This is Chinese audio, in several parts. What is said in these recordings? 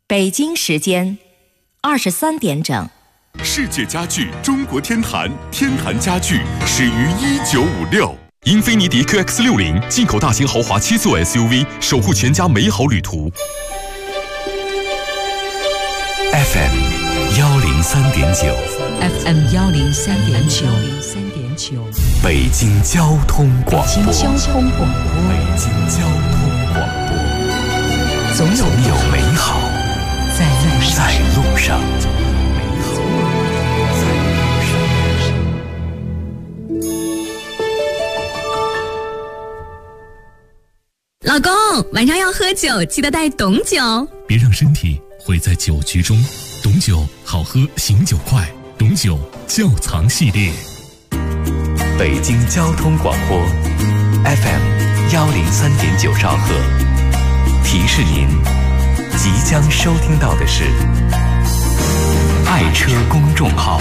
北京时间23点整。 世界家具中国天坛，天坛家具始于1956。英菲尼迪 QX60 进口大型豪华7座 SUV， 守护全家美好旅途。 FM 103.9 FM 103.9 北京交通广播。 北京交通广播。 北京交通广播。总有美好在路上。 老公，晚上要喝酒，记得带董酒， 别让身体毁在酒局中。董酒好喝，醒酒快。董酒窖藏系列。 北京交通广播 FM 103.9兆赫，提示您即将收听到的是爱车公众号。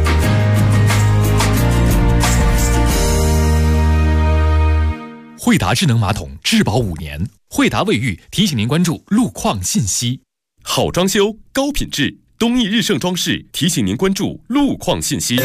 惠达智能马桶质保5年，惠达卫浴提醒您关注路况信息。 好装修，高品质，东益日盛装饰提醒您关注路况信息。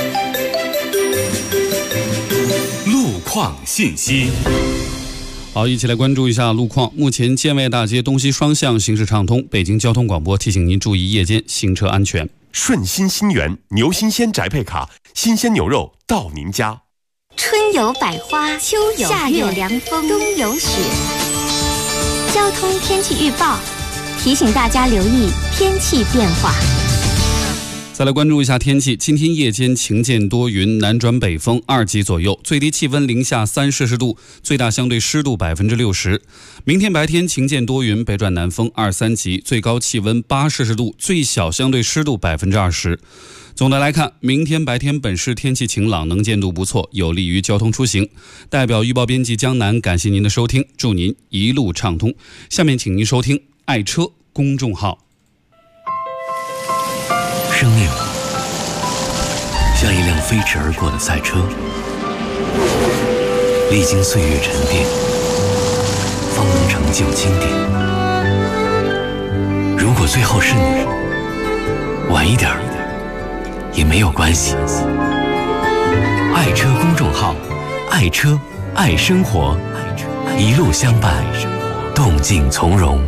路况信息。 好，一起来关注一下路况。目前建外大街东西双向行驶畅通，北京交通广播提醒您注意夜间行车安全。 顺心新源牛新鲜宅配卡，新鲜牛肉到您家。 春有百花，秋有夏有凉风，冬有雪。交通天气预报提醒大家留意天气变化。 再来关注一下天气，今天夜间晴间多云，南转北风2级左右，最低气温零下3摄氏度，最大相对湿度60%。明天白天晴间多云，北转南风2、3级，最高气温8摄氏度，最小相对湿度20%。总的来看，明天白天本市天气晴朗，能见度不错，有利于交通出行。代表预报编辑江南感谢您的收听，祝您一路畅通。下面请您收听爱车公众号。 生命像一辆飞驰而过的赛车，历经岁月沉淀，方能成就经典。如果最后是你，晚一点也没有关系。爱车公众号，爱车爱生活，一路相伴，动静从容。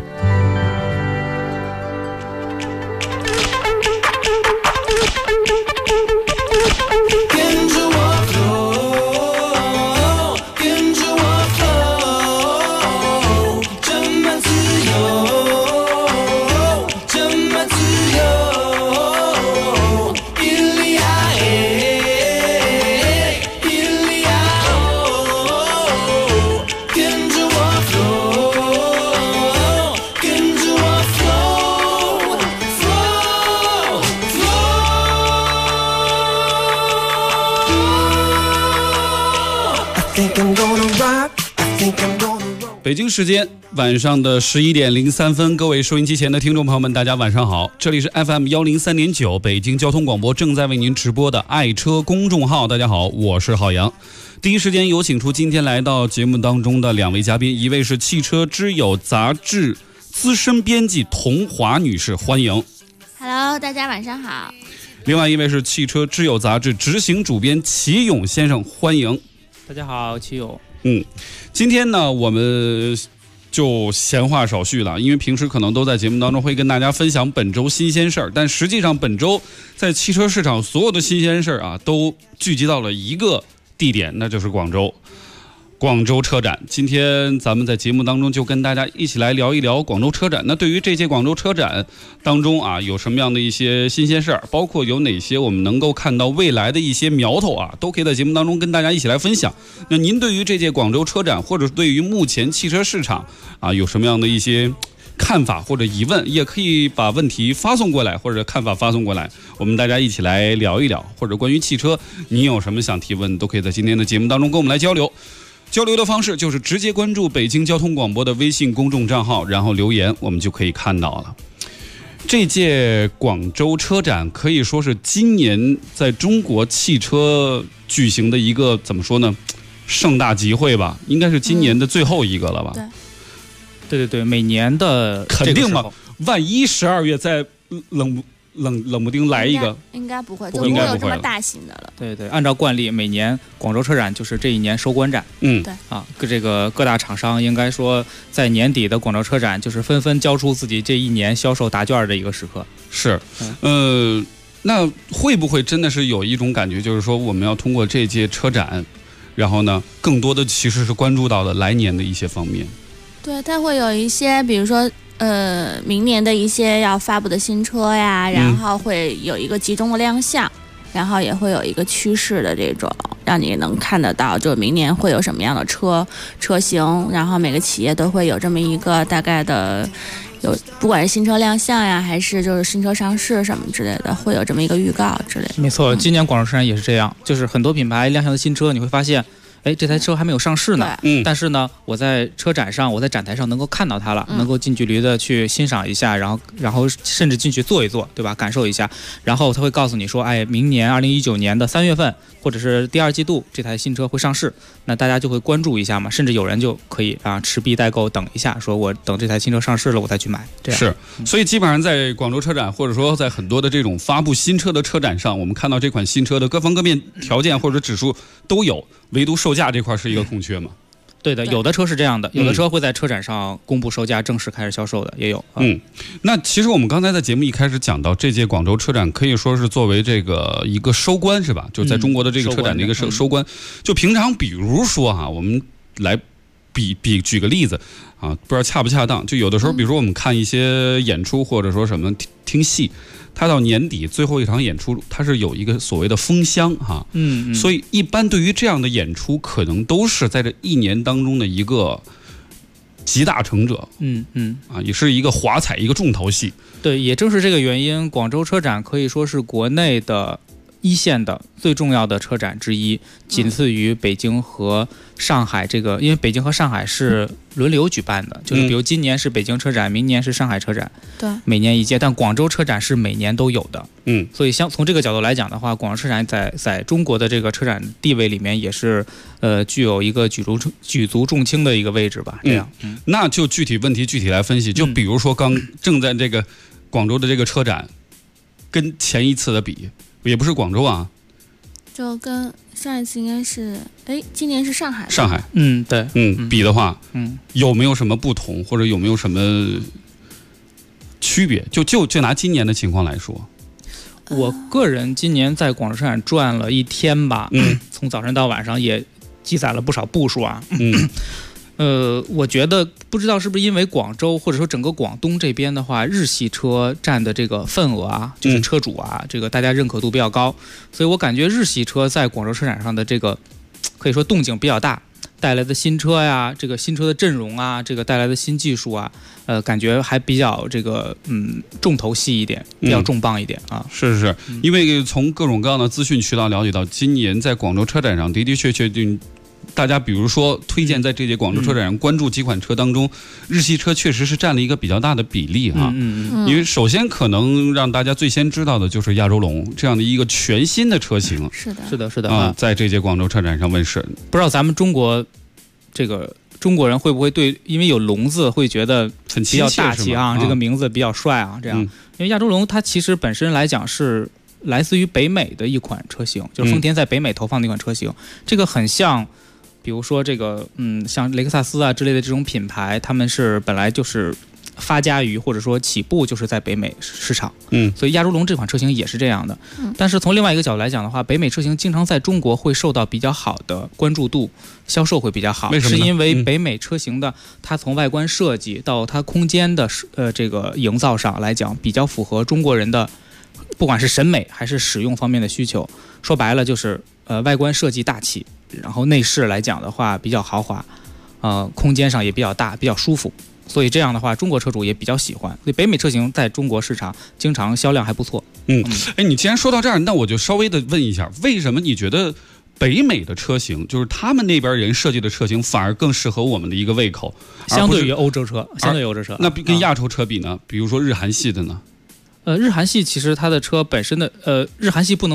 北京时间晚上的11点03分，各位收音机前的听众朋友们，大家晚上好，这里是 FM 103.9北京交通广播正在为您直播的爱车公众号。大家好，我是郝阳。第一时间有请出今天来到节目当中的2位嘉宾，一位是汽车之友杂志资深编辑童华女士，欢迎。 Hello， 大家晚上好。 另外一位是汽车之友杂志执行主编齐勇先生，欢迎。 大家好，齐勇。 今天呢，我们就闲话少叙了，因为平时可能都在节目当中会跟大家分享本周新鲜事儿，但实际上本周在汽车市场所有的新鲜事儿啊，都聚集到了一个地点，那就是广州车展。今天咱们在节目当中就跟大家一起来聊一聊广州车展。那对于这届广州车展当中啊，有什么样的一些新鲜事儿，包括有哪些我们能够看到未来的一些苗头啊，都可以在节目当中跟大家一起来分享。那您对于这届广州车展，或者对于目前汽车市场啊，有什么样的一些看法或者疑问，也可以把问题发送过来，或者看法发送过来，我们大家一起来聊一聊。或者关于汽车您有什么想提问，都可以在今天的节目当中跟我们来交流。交流的方式就是直接关注北京交通广播的微信公众账号，然后留言，我们就可以看到了。这届广州车展可以说是今年在中国汽车举行的一个怎么说呢，盛大集会吧，应该是今年的最后一个了吧？ 对，每年的肯定嘛， 万一12月再冷不丁来一个， 应该不会， 应该不会有这么大型的了。 对对，按照惯例，每年广州车展就是这一年收官战。 对啊，这个各大厂商应该说在年底的广州车展就是纷纷交出自己这一年销售答卷的一个时刻。 是，那会不会真的是有一种感觉，就是说我们要通过这届车展，然后呢，更多的其实是关注到了来年的一些方面。 对，它会有一些，比如说明年的一些要发布的新车呀，然后会有一个集中的亮相，然后也会有一个趋势的这种，让你能看得到，就明年会有什么样的车型，然后每个企业都会有这么一个大概的，不管是新车亮相呀，还是就是新车上市什么之类的，会有这么一个预告之类的。 没错，今年广州车展也是这样，就是很多品牌亮相的新车，你会发现，哎，这台车还没有上市呢，但是呢，我在车展上，我在展台上能够看到它了，能够近距离的去欣赏一下，然后甚至进去坐一坐，对吧？感受一下，然后他会告诉你说，哎，明年2019年的3月份或者是第2季度这台新车会上市，那大家就会关注一下嘛，甚至有人就可以持币代购等一下，说我等这台新车上市了我再去买。这样是，所以基本上在广州车展或者说在很多的这种发布新车的车展上，我们看到这款新车的各方各面条件或者指数都有，唯独售价这块是一个空缺嘛。 对的，有的车是这样的，有的车会在车展上公布售价，正式开始销售的也有。 那其实我们刚才在节目一开始讲到，这届广州车展可以说是作为这个一个收官是吧？就在中国的这个车展的一个收官。就平常比如说我们来举个例子不知道恰不恰当？就有的时候，比如说我们看一些演出或者说什么听戏。它到年底最后一场演出，它是有一个所谓的封箱所以一般对于这样的演出，可能都是在这一年当中的一个集大成者，也是一个华彩，一个重头戏。 对，也正是这个原因，广州车展可以说是国内的一线的最重要的车展之一，仅次于北京和上海这个，因为北京和上海是轮流举办的，就是比如今年是北京车展，明年是上海车展， 对， 每年一届，但广州车展是每年都有的，所以从这个角度来讲的话，广州车展在中国的这个车展地位里面也是具有一个举足重轻的一个位置吧，这样。 那就具体问题具体来分析，就比如说正在这个广州的这个车展，跟前一次的比。也不是广州就跟上一次应该是，今年是上海。 上海， 对， 比的话，有没有什么不同，或者有没有什么区别？就拿今年的情况来说， 我个人今年在广州车展转了一天吧，从早晨到晚上也积攒了不少步数我觉得不知道是不是因为广州或者说整个广东这边的话，日系车占的这个份额就是车主这个大家认可度比较高，所以我感觉日系车在广州车展上的这个可以说动静比较大，带来的新车呀，这个新车的阵容这个带来的新技术感觉还比较这个重头戏一点，比较重磅一点是，因为从各种各样的资讯渠道了解到，今年在广州车展上的确大家比如说推荐在这届广州车展上关注几款车当中，日系车确实是占了一个比较大的比例因为首先可能让大家最先知道的就是亚洲龙这样的一个全新的车型， 是的在这届广州车展上问世。 不知道咱们中国人会不会因为有龙字会觉得很比较大气这个名字比较帅这样，因为亚洲龙它其实本身来讲是来自于北美的一款车型，就是丰田在北美投放的一款车型，这个很像比如说这个像雷克萨斯之类的这种品牌，他们是本来就是发家于或者说起步就是在北美市场，所以亚洲龙这款车型也是这样的。但是从另外一个角度来讲的话，北美车型经常在中国会受到比较好的关注度，销售会比较好。 为什么呢？ 是因为北美车型的它从外观设计到它空间的这个营造上来讲，比较符合中国人的不管是审美还是使用方面的需求。说白了就是外观设计大气，然后内饰来讲的话比较豪华，空间上也比较大，比较舒服。所以这样的话，中国车主也比较喜欢。所以北美车型在中国市场经常销量还不错。 你既然说到这儿，那我就稍微的问一下，为什么你觉得北美的车型，就是他们那边人设计的车型，反而更适合我们的一个胃口？ 相对于欧洲车， 那跟亚洲车比呢？比如说日韩系的呢？ 日韩系其实它的车本身的日韩系不能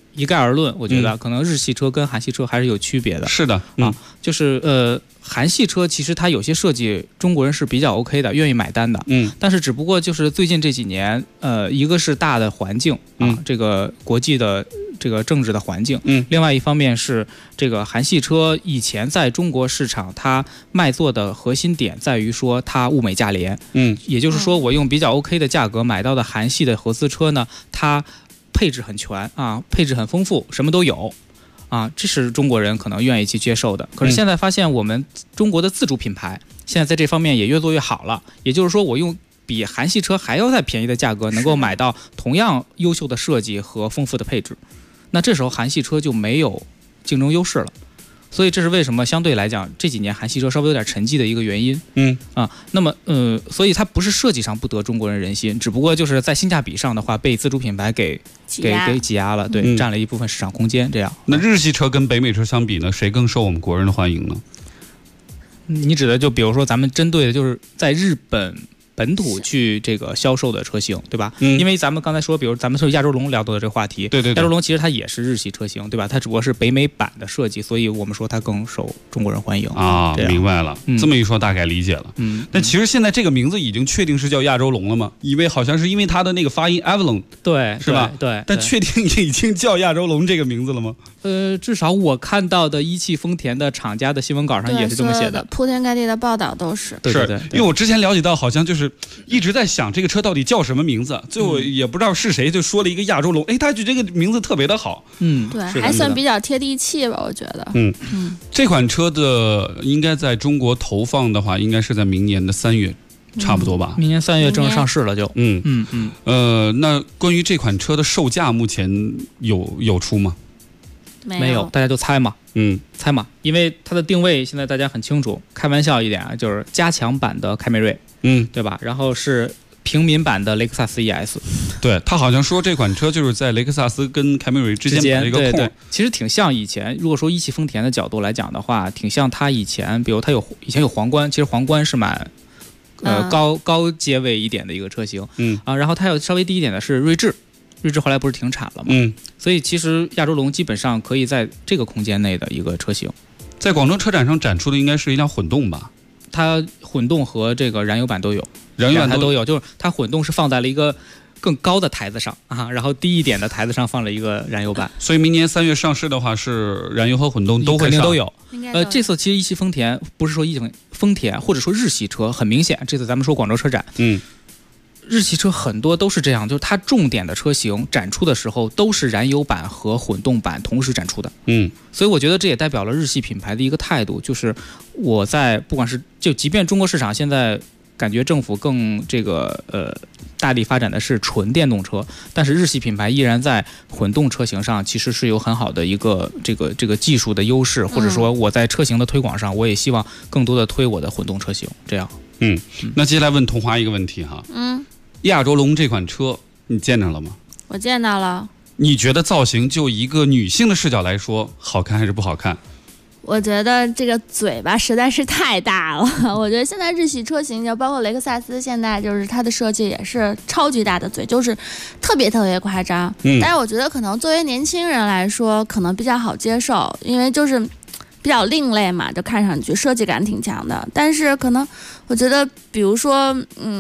一概而论，我觉得可能日系车跟韩系车还是有区别的。 是的， 就是韩系车其实它有些设计中国人是比较 OK 的，愿意买单的。但是只不过就是最近这几年，一个是大的环境啊，这个国际的这个政治的环境，另外一方面是这个韩系车以前在中国市场它卖座的核心点在于说它物美价廉，也就是说我用比较 OK 的价格买到的韩系的合资车呢，它配置很全啊，配置很丰富，什么都有啊，这是中国人可能愿意去接受的。可是现在发现我们中国的自主品牌现在在这方面也越做越好了，也就是说我用比韩系车还要再便宜的价格能够买到同样优秀的设计和丰富的配置，那这时候韩系车就没有竞争优势了。所以这是为什么相对来讲这几年韩系车稍微有点沉寂的一个原因。那么所以它不是设计上不得中国人人心，只不过就是在性价比上的话被自主品牌给挤压了，对，占了一部分市场空间。这样， 那日系车跟北美车相比呢，谁更受我们国人的欢迎呢？ 你指的就比如说咱们针对的就是在日本本土去这个销售的车型，对吧？因为咱们刚才说，比如咱们说亚洲龙聊到的这个话题， 对， 亚洲龙其实它也是日系车型，对吧？它只不过是北美版的设计，所以我们说它更受中国人欢迎啊。明白了，这么一说大概理解了。但其实现在这个名字已经确定是叫亚洲龙了吗？因为好像是因为它的那个发音 Avalon， 对， 是吧？ 对。 但确定已经叫亚洲龙这个名字了吗？ 至少我看到的一汽丰田的厂家的新闻稿上也是这么写的， 铺天盖地的报道都是。 对， 因为我之前了解到，好像就是一直在想这个车到底叫什么名字，最后也不知道是谁就说了一个亚洲龙，他就这个名字特别的好， 对，还算比较贴地气吧，我觉得。 这款车的应该在中国投放的话，应该是在明年的3月。差不多吧， 明年3月正式上市了就。 那关于这款车的售价，目前有出吗？ 没有，大家就猜嘛。猜嘛，因为它的定位现在大家很清楚，开玩笑一点啊，就是加强版的凯美瑞，对吧？然后是平民版的雷克萨斯 ES。 对，他好像说这款车就是在雷克萨斯跟凯美瑞之间摆了一个空。 对，其实挺像以前，如果说一汽丰田的角度来讲的话，挺像它以前，比如它以前有皇冠，其实皇冠是蛮。高阶位一点的一个车型，然后它有稍微低一点的是锐志后来不是停产了吗？所以其实亚洲龙基本上可以在这个空间内的一个车型。 在广州车展上展出的应该是一辆混动吧？ 它混动和这个燃油版都有，燃油版都有，就是它混动是放在了一个更高的台子上啊，然后低一点的台子上放了一个燃油版。 所以明年3月上市的话，是燃油和混动都会上， 肯定都有。这次其实一汽丰田不是说一汽丰田或者说日系车，很明显，这次咱们说广州车展，日系车很多都是这样，就是它重点的车型展出的时候都是燃油版和混动版同时展出的。所以我觉得这也代表了日系品牌的一个态度，就是我在不管是就即便中国市场现在感觉政府更这个大力发展的是纯电动车，但是日系品牌依然在混动车型上其实是有很好的一个这个技术的优势，或者说我在车型的推广上，我也希望更多的推我的混动车型。这样， 那接下来问桐华一个问题哈，亚洲龙这款车你见着了吗？ 我见到了。 你觉得造型就一个女性的视角来说，好看还是不好看？ 我觉得这个嘴巴实在是太大了。我觉得现在日系车型，就包括雷克萨斯，现在就是它的设计也是超级大的嘴，就是特别夸张。但是我觉得可能作为年轻人来说，可能比较好接受，因为就是比较另类嘛，就看上去设计感挺强的。但是可能我觉得，比如说，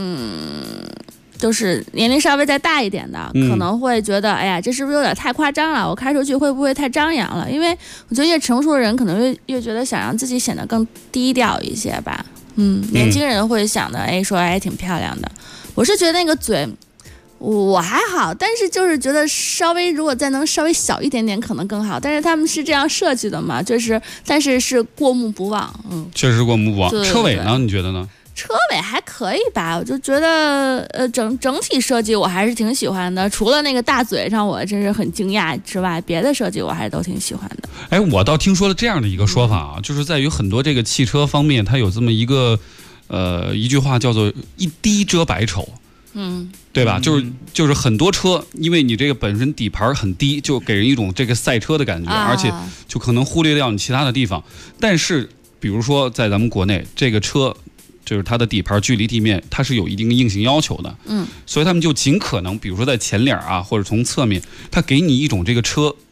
就是年龄稍微再大一点的，可能会觉得，哎呀，这是不是有点太夸张了？我开出去会不会太张扬了？因为我觉得越成熟的人可能越觉得想让自己显得更低调一些吧。年轻人会想的，说挺漂亮的。我是觉得那个嘴我还好，但是就是觉得如果再能稍微小一点点可能更好。但是他们是这样设计的嘛，但是是过目不忘。 确实过目不忘。车尾呢？你觉得呢？ 车尾还可以吧，我就觉得整体设计我还是挺喜欢的，除了那个大嘴让我真是很惊讶之外，别的设计我还是都挺喜欢的。 我倒听说了这样的一个说法啊，就是在于很多这个汽车方面，它有这么一个一句话叫做一低遮百丑。对吧？就是很多车，因为你这个本身底盘很低，就给人一种这个赛车的感觉，而且就可能忽略掉你其他的地方。但是比如说在咱们国内，这个车就是它的底盘距离地面，它是有一定的硬性要求的。所以他们就尽可能，比如说在前脸啊，或者从侧面，它给你一种这个车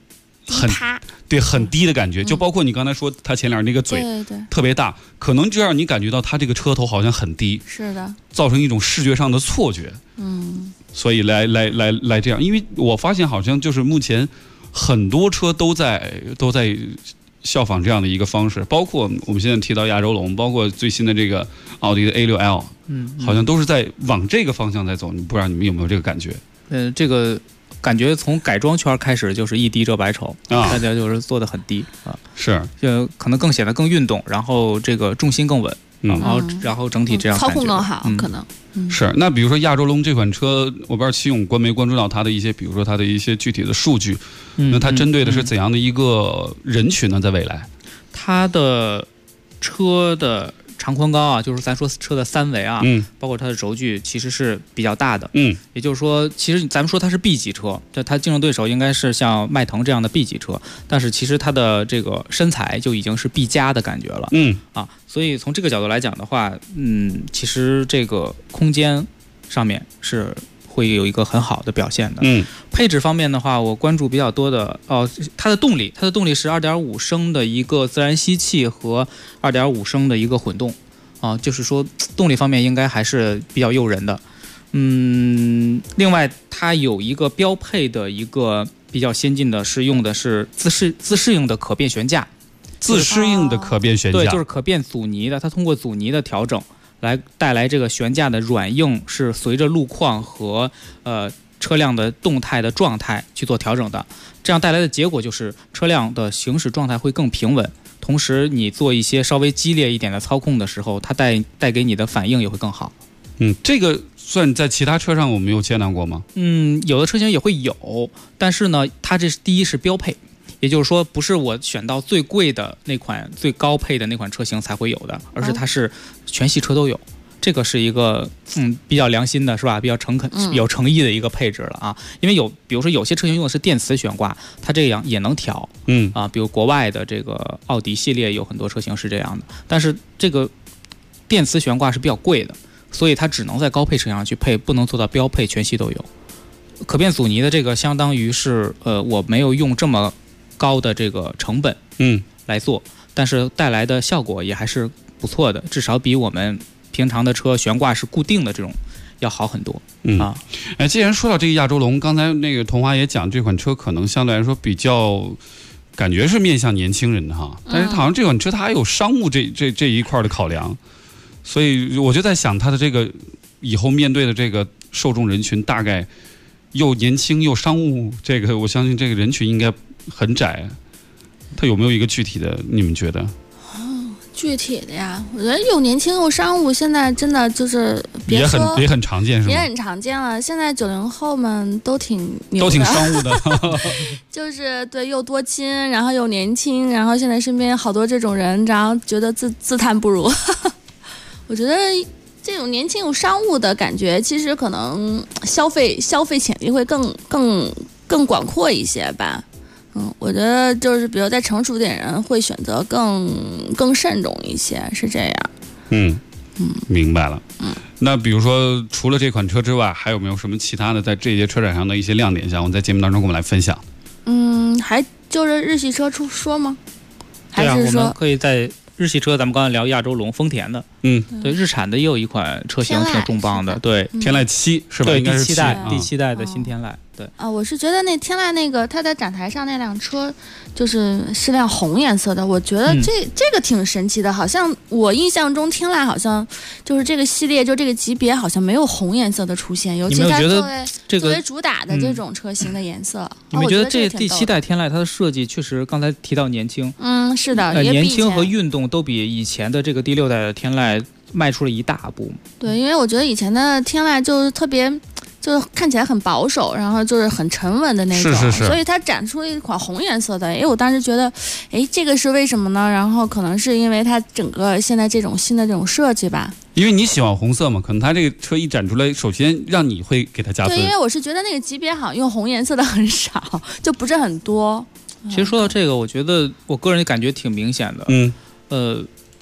很低的感觉，就包括你刚才说它前脸那个嘴特别大，可能就让你感觉到它这个车头好像很低， 是的，造成一种视觉上的错觉。所以来这样，因为我发现好像就是目前很多车都在效仿这样的一个方式，包括我们现在提到亚洲龙，包括最新的这个奥迪的 A6L，好像都是在往这个方向在走。不知道你们有没有这个感觉？ 这个感觉从改装圈开始就是一低遮百丑大家就是做得很低是， 就可能更显得更运动，然后这个重心更稳，然后整体这样操控更好，可能是。那比如说亚洲龙这款车，我不知道齐勇没关注到它的一些，比如说它的一些具体的数据，那它针对的是怎样的一个人群呢？在未来， 它的车的长宽高啊，就是咱说车的三维啊，包括它的轴距其实是比较大的，也就是说，其实咱们说它是 B 级车，它竞争对手应该是像迈腾这样的 B 级车，但是其实它的这个身材就已经是 B 加的感觉了，所以从这个角度来讲的话，其实这个空间上面是会有一个很好的表现的。配置方面的话，我关注比较多的它的动力是 2.5 升的一个自然吸气和 2.5 升的一个混动就是说动力方面应该还是比较诱人的。另外它有一个标配的一个比较先进的是用的是自适应的可变悬架， 自适应的可变悬架， 对，就是可变阻尼的，它通过阻尼的调整来带来这个悬架的软硬是随着路况和车辆的动态的状态去做调整的，这样带来的结果就是车辆的行驶状态会更平稳，同时你做一些稍微激烈一点的操控的时候，它带给你的反应也会更好。 这个算在其他车上我们有见到过吗？ 有的车型也会有，但是呢，它这第一是标配，也就是说不是我选到最贵的那款最高配的那款车型才会有的，而是它是全系车都有。这个是一个比较良心的，是吧？比较诚恳、有诚意的一个配置了啊。因为比如说有些车型用的是电磁悬挂，它这样也能调，比如国外的这个奥迪系列有很多车型是这样的，但是这个电磁悬挂是比较贵的，所以它只能在高配车上去配，不能做到标配全系都有。可变阻尼的这个相当于是我没有用这么高的这个成本来做，但是带来的效果也还是不错的，至少比我们平常的车悬挂是固定的这种要好很多既然说到这个亚洲龙，刚才那个童华也讲，这款车可能相对来说比较感觉是面向年轻人的哈，但是好像这款车它还有商务这一块的考量，所以我就在想它的这个以后面对的这个受众人群大概又年轻又商务，这个我相信这个人群应该很窄，它有没有一个具体的你们觉得？ 具体的呀，我觉得又年轻又商务，现在真的就是也很常见，是吗？ 也很常见了。现在90后们都挺牛的， 都挺商务的， 就是对，又多金，然后又年轻，然后现在身边好多这种人，然后觉得自叹不如。我觉得这种年轻又商务的感觉，其实可能消费潜力会更广阔一些吧。我觉得就是比如在成熟点人会选择更慎重一些，是这样。 明白了。那比如说除了这款车之外，还有没有什么其他的在这些车展上的一些亮点，想我在节目当中跟我们来分享？ 还就是日系车说吗？ 还是说我们可以在日系车，咱们刚才聊亚洲龙、丰田的，对，日产的也有一款车型挺重磅的，对， 天籁7是吧？ 对，第七代的新天籁。对我是觉得那天籁那个它在展台上那辆车是辆红颜色的，我觉得这个挺神奇的，好像我印象中天籁好像就是这个系列就这个级别好像没有红颜色的出现，尤其它作为主打的这种车型的颜色。 你们觉得这第7代天籁它的设计确实刚才提到年轻， 是的， 年轻和运动都比以前的这个第6代的天籁迈出了一大步。 对，因为我觉得以前的天籁就是特别。就是看起来很保守，然后就是很沉稳的那种， 是所以它展出了一款红颜色的。我当时觉得，这个是为什么呢？然后可能是因为它整个现在这种新的这种设计吧。 因为你喜欢红色嘛，可能它这个车一展出来，首先让你会给它加分。 对，因为我是觉得那个级别好像用红颜色的很少，就不是很多。 其实说到这个，我觉得我个人感觉挺明显的。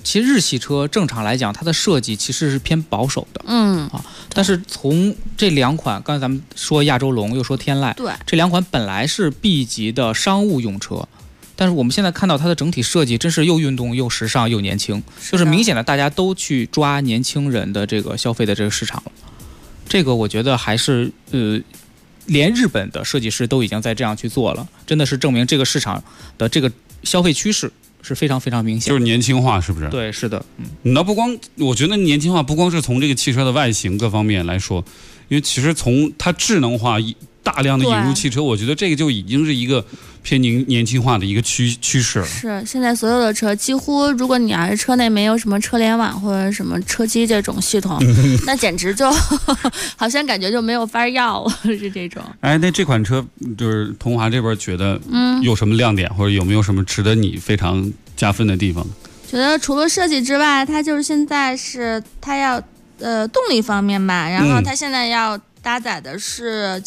其实日系车正常来讲，它的设计其实是偏保守的，但是从这两款，刚才咱们说亚洲龙，又说天籁， 对， 这两款本来是 B 级的商务用车，但是我们现在看到它的整体设计，真是又运动又时尚又年轻，就是明显的大家都去抓年轻人的这个消费的这个市场了。这个我觉得还是连日本的设计师都已经在这样去做了，真的是证明这个市场的这个消费趋势是非常非常明显的， 就是年轻化，是不是？ 对，是的。 那不光，我觉得年轻化不光是从这个汽车的外形各方面来说，因为其实从它智能化大量的引入汽车，我觉得这个就已经是一个偏年轻化的一个趋势了。 是，现在所有的车几乎，如果你要是车内没有什么车联网或者什么车机这种系统，那简直就好像感觉就没有法要了，是这种。 哎，那这款车就是桐华这边觉得有什么亮点，或者有没有什么值得你非常加分的地方？ 觉得除了设计之外，它就是现在是它要动力方面吧，然后它现在将要搭载的是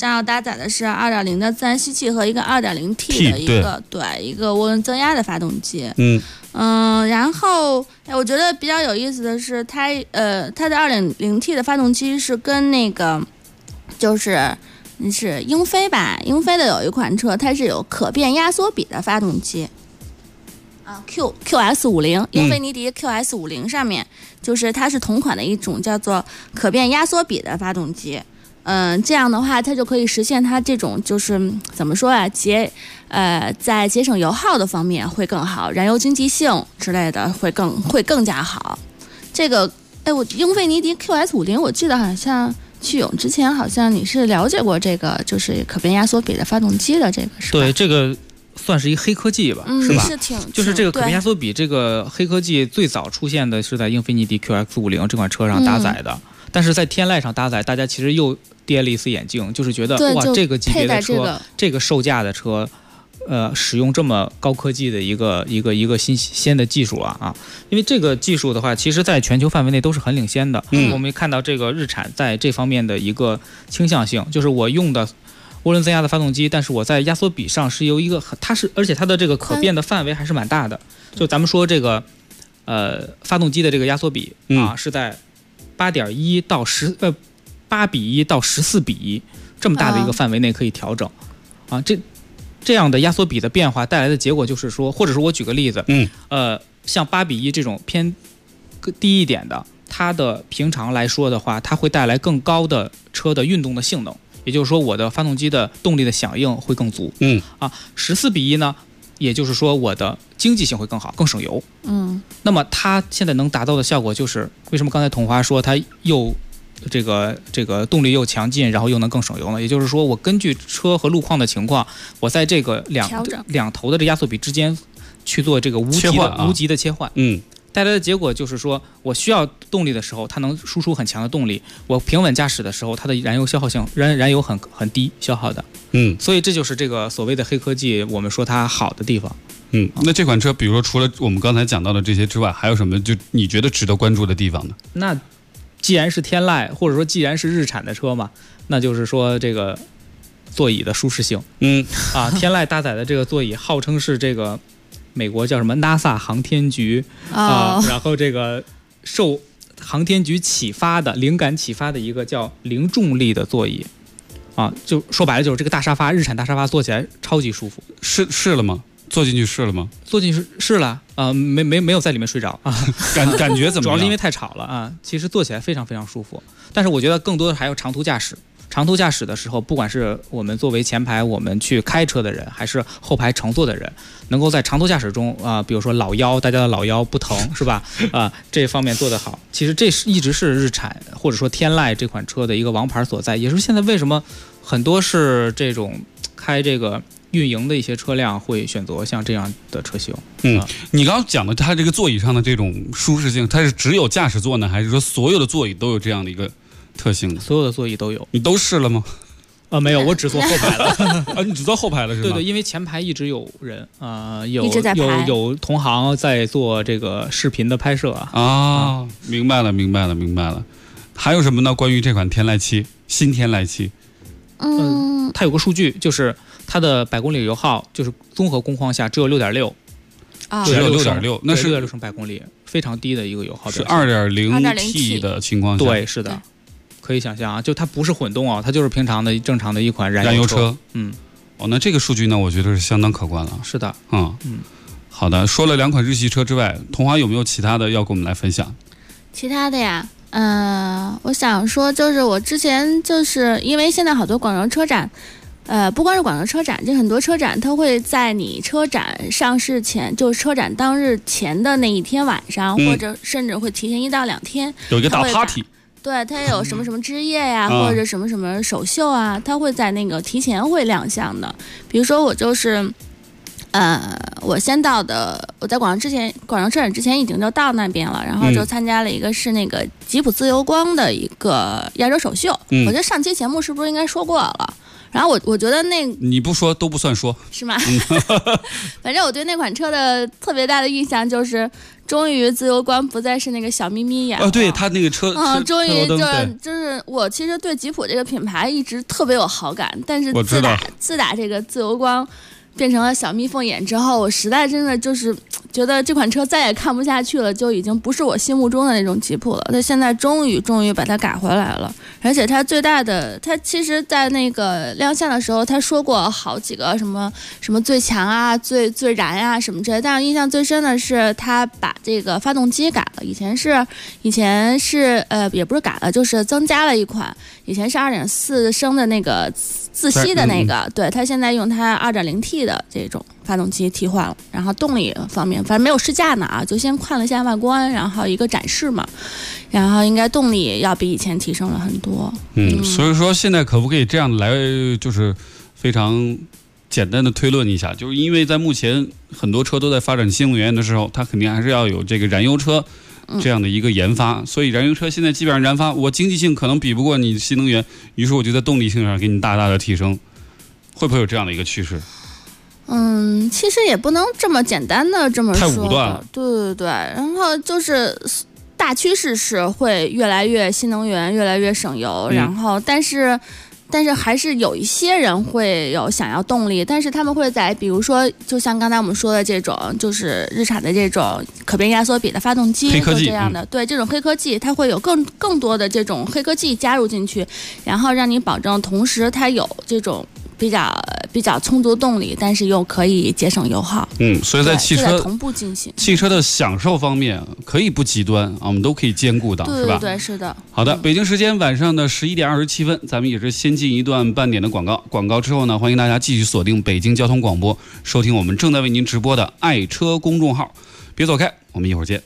2.0的自然吸气和一个 2.0T 的一个一个涡轮增压的发动机。然后我觉得比较有意思的是它的 2.0T 的发动机是跟那个是英菲吧，英菲的有一款车它是有可变压缩比的发动机。QS50，英菲尼迪 QS50 上面就是它是同款的一种叫做可变压缩比的发动机。这样的话它就可以实现它这种就是怎么说啊，在节省油耗的方面会更好，燃油经济性之类的会更加好。这个我英菲尼迪 QS50 我记得好像去勇之前好像你是了解过这个就是可变压缩比的发动机的这个是吧？ 对，这个算是一黑科技吧，是吧？就是这个可变压缩比这个黑科技最早出现的是在英菲尼迪 QX50 这款车上搭载的，但是在天籁上搭载，大家其实又跌了一次眼镜，就是觉得哇，这个级别的车，这个售价的车，使用这么高科技的一个新鲜的技术啊！因为这个技术的话，其实在全球范围内都是很领先的。我们看到这个日产在这方面的一个倾向性，就是我用的涡轮增压的发动机，但是我在压缩比上是有一个，而且它的这个可变的范围还是蛮大的。就咱们说这个发动机的这个压缩比是在8:1到8:1到14:1这么大的一个范围内可以调整这样的压缩比的变化带来的结果就是说，或者说我举个例子，像8:1这种偏低一点的，它的平常来说的话，它会带来更高的车的运动的性能，也就是说我的发动机的动力的响应会更足。14:1呢，也就是说我的经济性会更好，更省油。那么它现在能达到的效果就是，为什么刚才桐华说它又这个动力又强劲，然后又能更省油呢？也就是说，我根据车和路况的情况，我在这个两头的这压缩比之间去做这个无极的切换。带来的结果就是说，我需要动力的时候，它能输出很强的动力；我平稳驾驶的时候，它的燃油消耗性燃油很低消耗的。所以这就是这个所谓的黑科技，我们说它好的地方。 那这款车，比如说除了我们刚才讲到的这些之外，还有什么就你觉得值得关注的地方呢？ 那既然是天籁，或者说既然是日产的车嘛，那就是说这个座椅的舒适性。天籁搭载的这个座椅号称是这个美国叫什么 NASA 航天局然后这个受航天局灵感启发的一个叫零重力的座椅就说白了就是这个大沙发，日产大沙发坐起来超级舒服。 试了吗？坐进去试了吗？ 坐进去试了没有在里面睡着感觉怎么样？ 主要是因为太吵了其实坐起来非常非常舒服。但是我觉得更多的还有长途驾驶。长途驾驶的时候，不管是我们作为前排我们去开车的人，还是后排乘坐的人，能够在长途驾驶中比如说大家的老腰不疼是吧？这方面做得好，其实这一直是日产或者说天籁这款车的一个王牌所在，也是现在为什么很多是这种开这个运营的一些车辆会选择像这样的车型。 你刚刚讲的它这个座椅上的这种舒适性，它是只有驾驶座呢，还是说所有的座椅都有这样的一个特性？ 所有的座椅都有。 你都试了吗？ 没有，我只坐后排了。 你只坐后排了是吗？ 对，因为前排一直有人有同行在做这个视频的拍摄明白了。还有什么呢？关于这款天籁7，新天籁7， 它有个数据，就是它的100公里油耗，就是综合工况下只有6.6。 只有6.6，那是 6.6升百公里，非常低的一个油耗。 是 2.0T 的情况下。 对，是的，可以想象啊，就它不是混动啊，它就是平常的正常的一款燃油车。 那这个数据呢，我觉得是相当可观了。 是的， 好的。说了2款日系车之外，桐华有没有其他的要跟我们来分享？ 其他的呀，我想说，就是我之前就是因为现在好多广州车展，不光是广州车展，就很多车展它会在你车展上市前，就是车展当日前的那一天晚上，或者甚至会提前1到2天， 有一个大 party。 对，它有什么什么之夜呀，或者什么什么首秀啊，它会在那个提前会亮相的。比如说我就是，我先到的，我在广州车展之前已经就到那边了，然后就参加了一个是那个吉普自由光的一个亚洲首秀。我觉得上期节目是不是应该说过了？然后我觉得你不说都不算说， 是吗？反正我对那款车的特别大的印象就是，终于自由光不再是那个小咪咪眼了。 对，他那个车， 终于就是我其实对吉普这个品牌一直特别有好感，但是自打这个自由光变成了小蜜蜂眼之后，我实在真的就是觉得这款车再也看不下去了，就已经不是我心目中的那种吉普了。它现在终于把它改回来了，而且它最大的，它其实在那个亮相的时候，他说过好几个什么什么最强啊、最燃啊什么之类的，但是印象最深的是他把这个发动机改了，以前是也不是改了，就是增加了一款，以前是2.4升的那个自吸的那个，对，他现在用它2.0T 的这种发动机替换了，然后动力方面反正没有试驾呢啊，就先看了一下外观，然后一个展示嘛，然后应该动力要比以前提升了很多。 所以说现在可不可以这样来，就是非常简单的推论一下，就是因为在目前很多车都在发展新能源的时候，它肯定还是要有这个燃油车这样的一个研发，所以燃油车现在基本上燃发，我经济性可能比不过你新能源，于是我就在动力性上给你大大的提升，会不会有这样的一个趋势？ 其实也不能这么简单的这么说， 太武断了。 对，然后就是大趋势是会越来越新能源，越来越省油，然后但是还是有一些人会有想要动力，但是他们会在比如说就像刚才我们说的这种，就是日产的这种可变压缩比的发动机， 黑科技这样的，对，这种黑科技它会有更多的这种黑科技加入进去，然后让你保证同时它有这种比较充足动力，但是又可以节省油耗。 所以在汽车同步进行， 汽车的享受方面可以不极端啊，我们都可以兼顾到，是吧？ 对，是的。 好的，北京时间晚上的11点27分，咱们也是先进一段半点的广告。广告之后呢，欢迎大家继续锁定北京交通广播，收听我们正在为您直播的爱车公众号。别走开，我们一会儿见。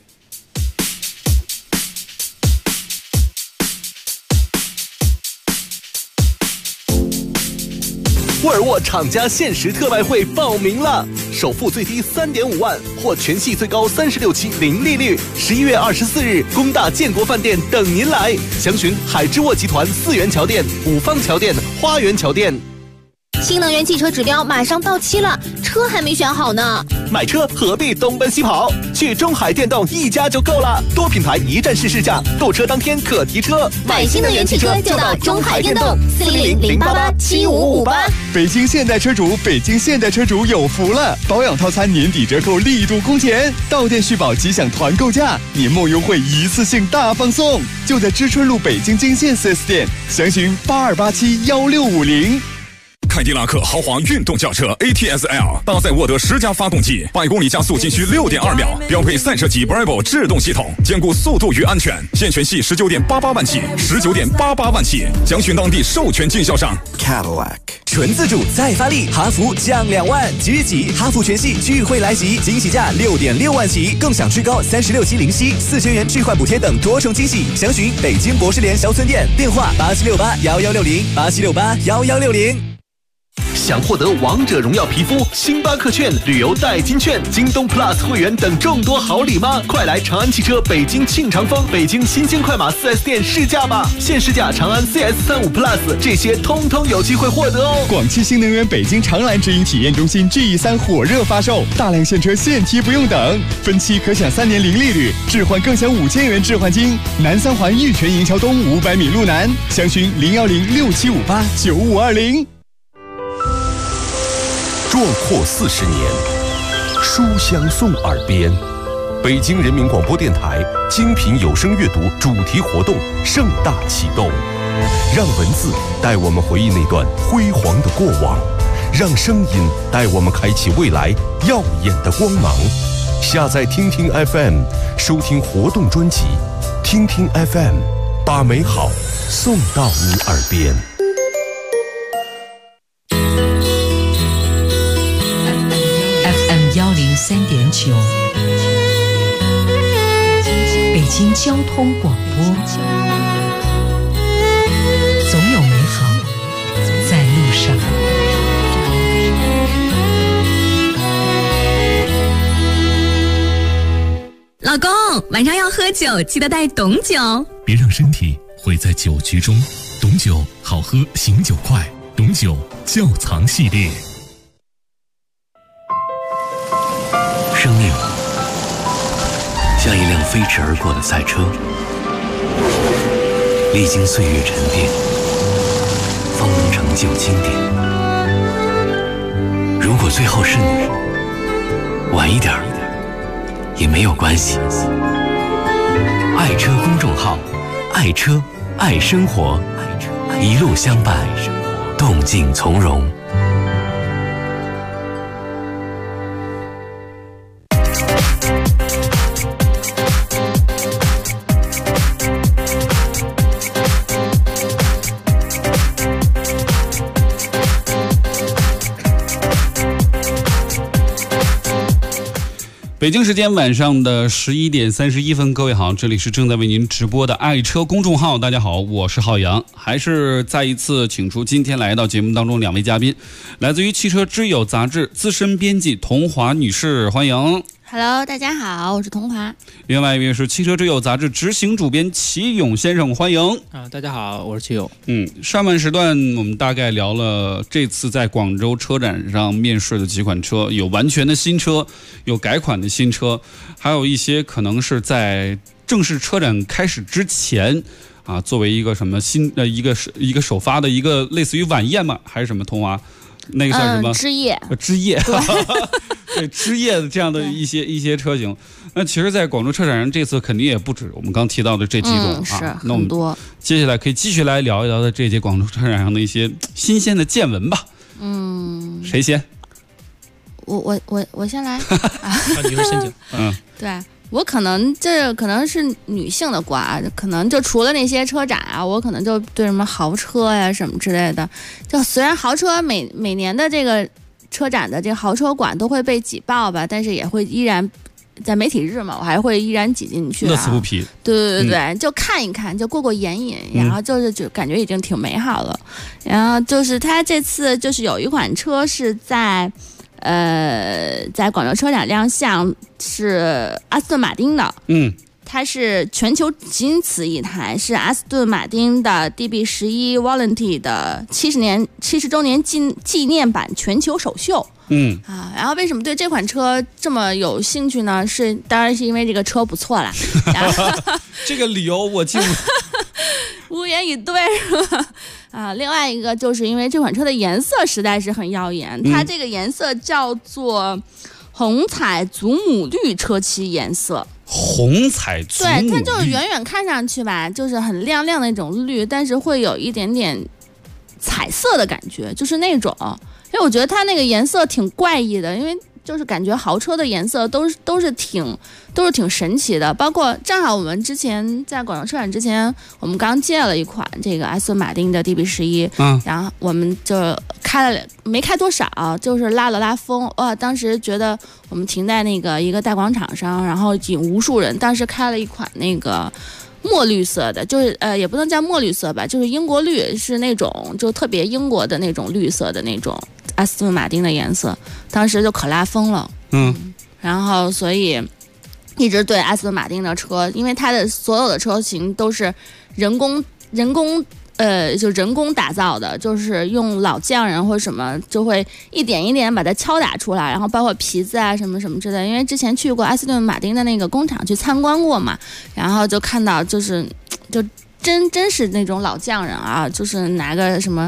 沃尔沃厂家限时特卖会报名了，首付最低3.5万或全系最高36期零利率，11月24日工大建国饭店等您来，详询海之沃集团4元桥店、五方桥店、花园桥店。 新能源汽车指标马上到期了，车还没选好呢。 买车何必东奔西跑？去中海电动一家就够了，多品牌一站式试驾，购车当天可提车。 买新能源汽车就到中海电动，400-088-7558。 北京现代车主有福了，保养套餐年底折扣力度空前，到店续保即享团购价，年末优惠一次性大放送，就在知春路北京京线 4S 店，详询82871650。 凯迪拉克豪华运动轿车 ATS-L 搭载沃德10加发动机，100公里加速仅需6.2秒，标配赛车级 Bravo 制动系统，兼顾速度与安全。现全系19.88万起，19.88万起，详询当地授权经销商。 Cadillac 纯自主再发力，哈弗降2万，即日起哈弗全系聚会来袭，惊喜价6.6万起，更享最高36期零息，4000元置换补贴等多重惊喜。详询北京博士联销村店，电话87681160，87681160。想获得王者荣耀皮肤、星巴克券、旅游代金券、京东 Plus 会员等众多好礼吗？快来长安汽车北京庆长丰、北京新兴快马 4S 店试驾吧！现试驾长安 CS35 Plus， 这些通通有机会获得哦！ 广汽新能源北京长蓝直营体验中心 GE3 火热发售，大量现车现提不用等，分期可享3年零利率，置换更享5000元置换金。南三环玉泉营桥东500米路南，详询01067589520。 壮阔40年， 书香送耳边。北京人民广播电台精品有声阅读主题活动盛大启动，让文字带我们回忆那段辉煌的过往，让声音带我们开启未来耀眼的光芒。下载听听 FM， 收听活动专辑，听听 FM， 把美好送到你耳边。 FM 103.9，北京交通广播，总有美好在路上。 老公，晚上要喝酒，记得带董酒。 别让身体毁在酒局中。董酒好喝，醒酒快。董酒窖藏系列。 生命像一辆飞驰而过的赛车，历经岁月沉淀，方能成就经典。如果最后是你，晚一点也没有关系。爱车公众号，爱车爱生活，一路相伴，动静从容。 北京时间晚上的11点31分，各位好，这里是正在为您直播的爱车公众号。大家好，我是浩洋，还是再一次请出今天来到节目当中两位嘉宾，来自于汽车之友杂志资深编辑童华女士，欢迎。 Hello， 大家好，我是童华。 另外一位是汽车之友杂志执行主编齐勇先生，欢迎。 大家好，我是齐勇。 上半时段我们大概聊了这次在广州车展上面试的几款车，有完全的新车，有改款的新车，还有一些可能是在正式车展开始之前啊，作为一个什么新一个首发的一个类似于晚宴嘛，还是什么童华？那个算什么？ 枝叶。 对枝叶的这样的一些车型，那其实，在广州车展上，这次肯定也不止我们刚提到的这几种是那我们接下来可以继续来聊一聊的这届广州车展上的一些新鲜的见闻吧。谁先？ 我先来。 你是先讲。 对。我可能是女性的瓜，可能就除了那些车展啊，我可能就对什么豪车呀什么之类的，就虽然豪车每年的这个车展的这个豪车馆都会被挤爆吧，但是也会依然在媒体日嘛，我还会依然挤进去乐此不疲。 对，就看一看，就过眼瘾，然后就感觉已经挺美好了。然后就是他这次就是有一款车是在广州车展亮相，是阿斯顿马丁的，它是全球仅此一台，是阿斯顿马丁的 DB11 Volante 的70周年纪念版全球首秀。然后为什么对这款车这么有兴趣呢？当然是因为这个车不错啦。 这个理由我记不无言以对是吧？另外一个就是因为这款车的颜色实在是很耀眼，它这个颜色叫做红彩祖母绿车漆颜色。 红彩祖母绿， 对，它就是远远看上去吧，就是很亮亮的那种绿，但是会有一点点彩色的感觉，就是那种。因为我觉得它那个颜色挺怪异的，因为就是感觉豪车的颜色都是挺神奇的。包括正好我们之前在广州车展之前，我们刚借了一款这个阿斯顿马丁的 DB11，然后我们就没开多少，就是拉风。哇，当时觉得我们停在那个一个大广场上，然后引无数人。当时开了一款那个墨绿色的，就是也不能叫墨绿色吧，就是英国绿，是那种就特别英国的那种绿色的那种阿斯顿马丁的颜色，当时就可拉风了。然后所以一直对阿斯顿马丁的车，因为它的所有的车型都是人工打造的，就是用老匠人或什么就会一点一点把它敲打出来，然后包括皮子啊什么什么之类的。因为之前去过阿斯顿马丁的那个工厂去参观过嘛，然后就看到就真是那种老匠人啊，就是拿个什么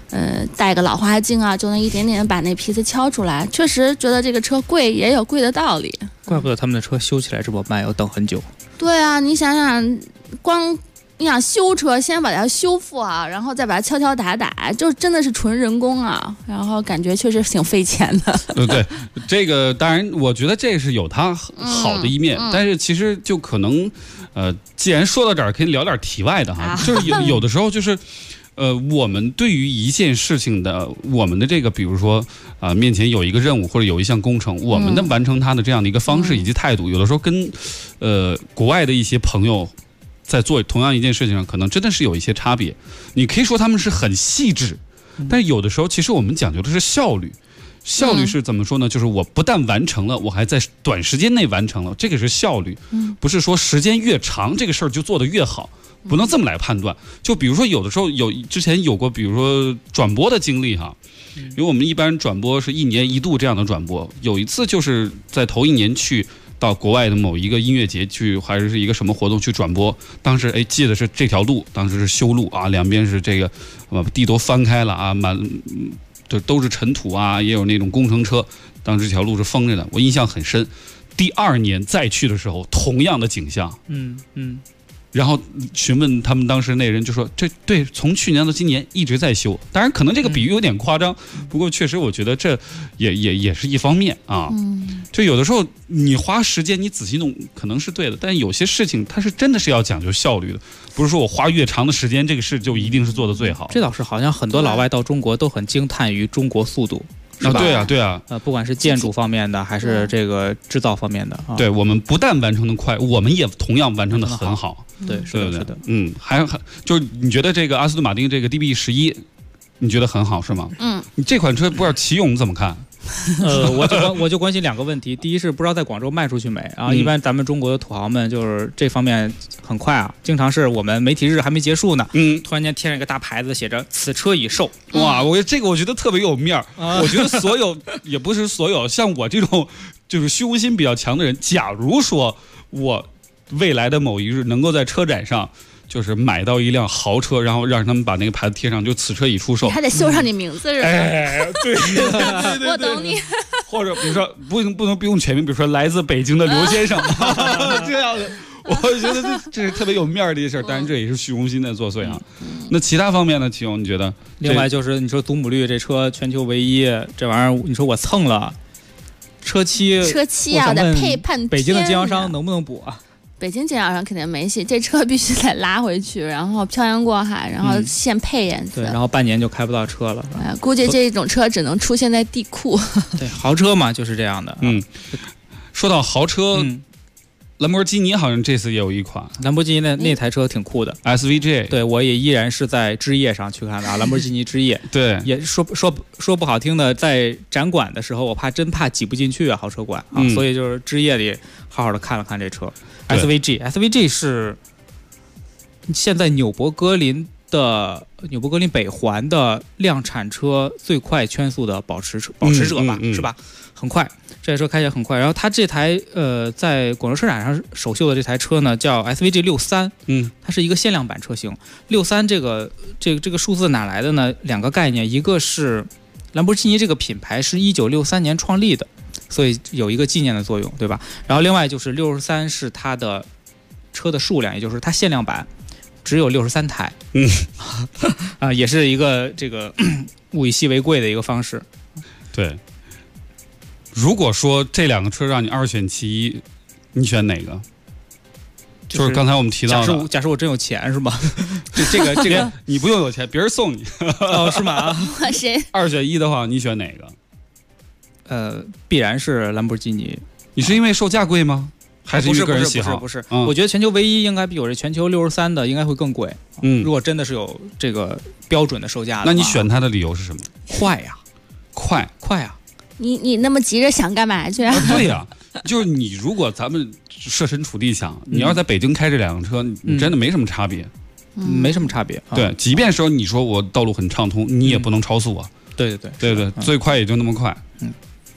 带个老花镜啊，就能一点点把那皮子敲出来。确实觉得这个车贵也有贵的道理。 怪不得他们的车修起来这么慢，要等很久。 对啊，你想想，你想修车，先把它修复啊，然后再把它敲敲打打，就真的是纯人工啊。然后感觉确实挺费钱的。 对，这个当然，我觉得这是有它好的一面，但是其实就可能，既然说到这儿，可以聊点题外的哈，就是有的时候就是。我们对于一件事情的，我们的这个，比如说面前有一个任务或者有一项工程，我们的完成它的这样的一个方式以及态度，有的时候跟国外的一些朋友在做同样一件事情上，可能真的是有一些差别。你可以说他们是很细致，但是有的时候其实我们讲究的是效率。效率是怎么说呢？就是我不但完成了，我还在短时间内完成了，这个是效率。不是说时间越长，这个事儿就做得越好。不能这么来判断，就比如说有的时候之前有过，比如说转播的经历哈，因为我们一般转播是1年1度这样的转播，有一次就是在头1年去到国外的某一个音乐节去，还是一个什么活动去转播，当时记得是这条路，当时是修路啊，两边是这个地都翻开了啊，就都是尘土啊，也有那种工程车，当时这条路是封着的，我印象很深。第2年再去的时候，同样的景象，然后询问他们当时那人就说，这对从去年到今年一直在修。当然可能这个比喻有点夸张，不过确实我觉得这也是一方面啊。就有的时候你花时间你仔细弄可能是对的，但有些事情它是真的是要讲究效率的，不是说我花越长的时间这个事就一定是做得最好。 这倒是，好像很多老外到中国都很惊叹于中国速度。是吧？ 对啊， 不管是建筑方面的还是这个制造方面的， 对，我们不但完成的快，我们也同样完成的很好。 对，是的， 还就是你觉得这个阿斯顿马丁这个 DB11，你觉得很好是吗？你这款车不知道启勇怎么看？ 我就关心2个问题，第一是不知道在广州卖出去没啊？一般咱们中国的土豪们就是这方面很快啊，经常是我们媒体日还没结束呢，突然间贴上一个大牌子，写着此车已售。 哇，我觉得特别有面儿。我觉得所有也不是所有，像我这种就是虚荣心比较强的人，假如说我未来的某一日能够在车展上。就是买到一辆豪车，然后让他们把那个牌子贴上，就此车已出售， 还得绣上你名字是吧？ 对， 我懂你。 或者比如说不用全名，比如说来自北京的刘先生，这样的，我觉得这是特别有面儿的一事儿。当然这也是虚荣心在作祟啊。那其他方面呢？启勇，你觉得？ 另外就是你说祖母绿这车全球唯一，这玩意儿你说我蹭了，车漆啊，得配半天。 北京的经销商能不能补啊？ 北京经销商肯定没戏，这车必须得拉回去，然后漂洋过海，然后现配颜色。 对，然后半年就开不到车了。 估计这种车只能出现在地库。 对，豪车嘛就是这样的。 说到豪车，兰博基尼好像这次也有一款。 兰博基尼那台车挺酷的 ，SVJ。 对，我也依然是在之夜上去看的啊，兰博基尼之夜。 对， 也说不好听的，在展馆的时候，我真怕挤不进去啊，豪车馆啊，所以就是之夜里好好的看了看这车。SVG 是现在纽博格林北环的量产车最快圈速的保持者吧，是吧？很快，这台车开起来很快。然后它这台在广州车展上首秀的这台车呢，叫 SVG 63，它是一个限量版车型。63这个数字哪来的呢？2个概念，一个是兰博基尼这个品牌是1963年创立的。所以有一个纪念的作用，对吧？然后另外就是63是它的车的数量，也就是它限量版只有63台，也是一个这个物以稀为贵的一个方式。 对，如果说这2个车让你2选其一，你选哪个？就是刚才我们提到的， 假设我真有钱是吧？这个你不用有钱，别人送你哦，是吗？ 谁 ？2选1的话，你选哪个？ 必然是兰博基尼。 你是因为售价贵吗？还是因为个人喜好？ 不是，我觉得全球唯一应该比我这全球63的应该会更贵。如果真的是有这个标准的售价的话， 那你选它的理由是什么？ 快呀，快呀！ 你那么急着想干嘛去啊？ 对呀，就是你如果咱们设身处地想，你要是在北京开这2辆车，你真的没什么差别， 没什么差别。 对，即便说你说我道路很畅通，你也不能超速啊。 对， 最快也就那么快。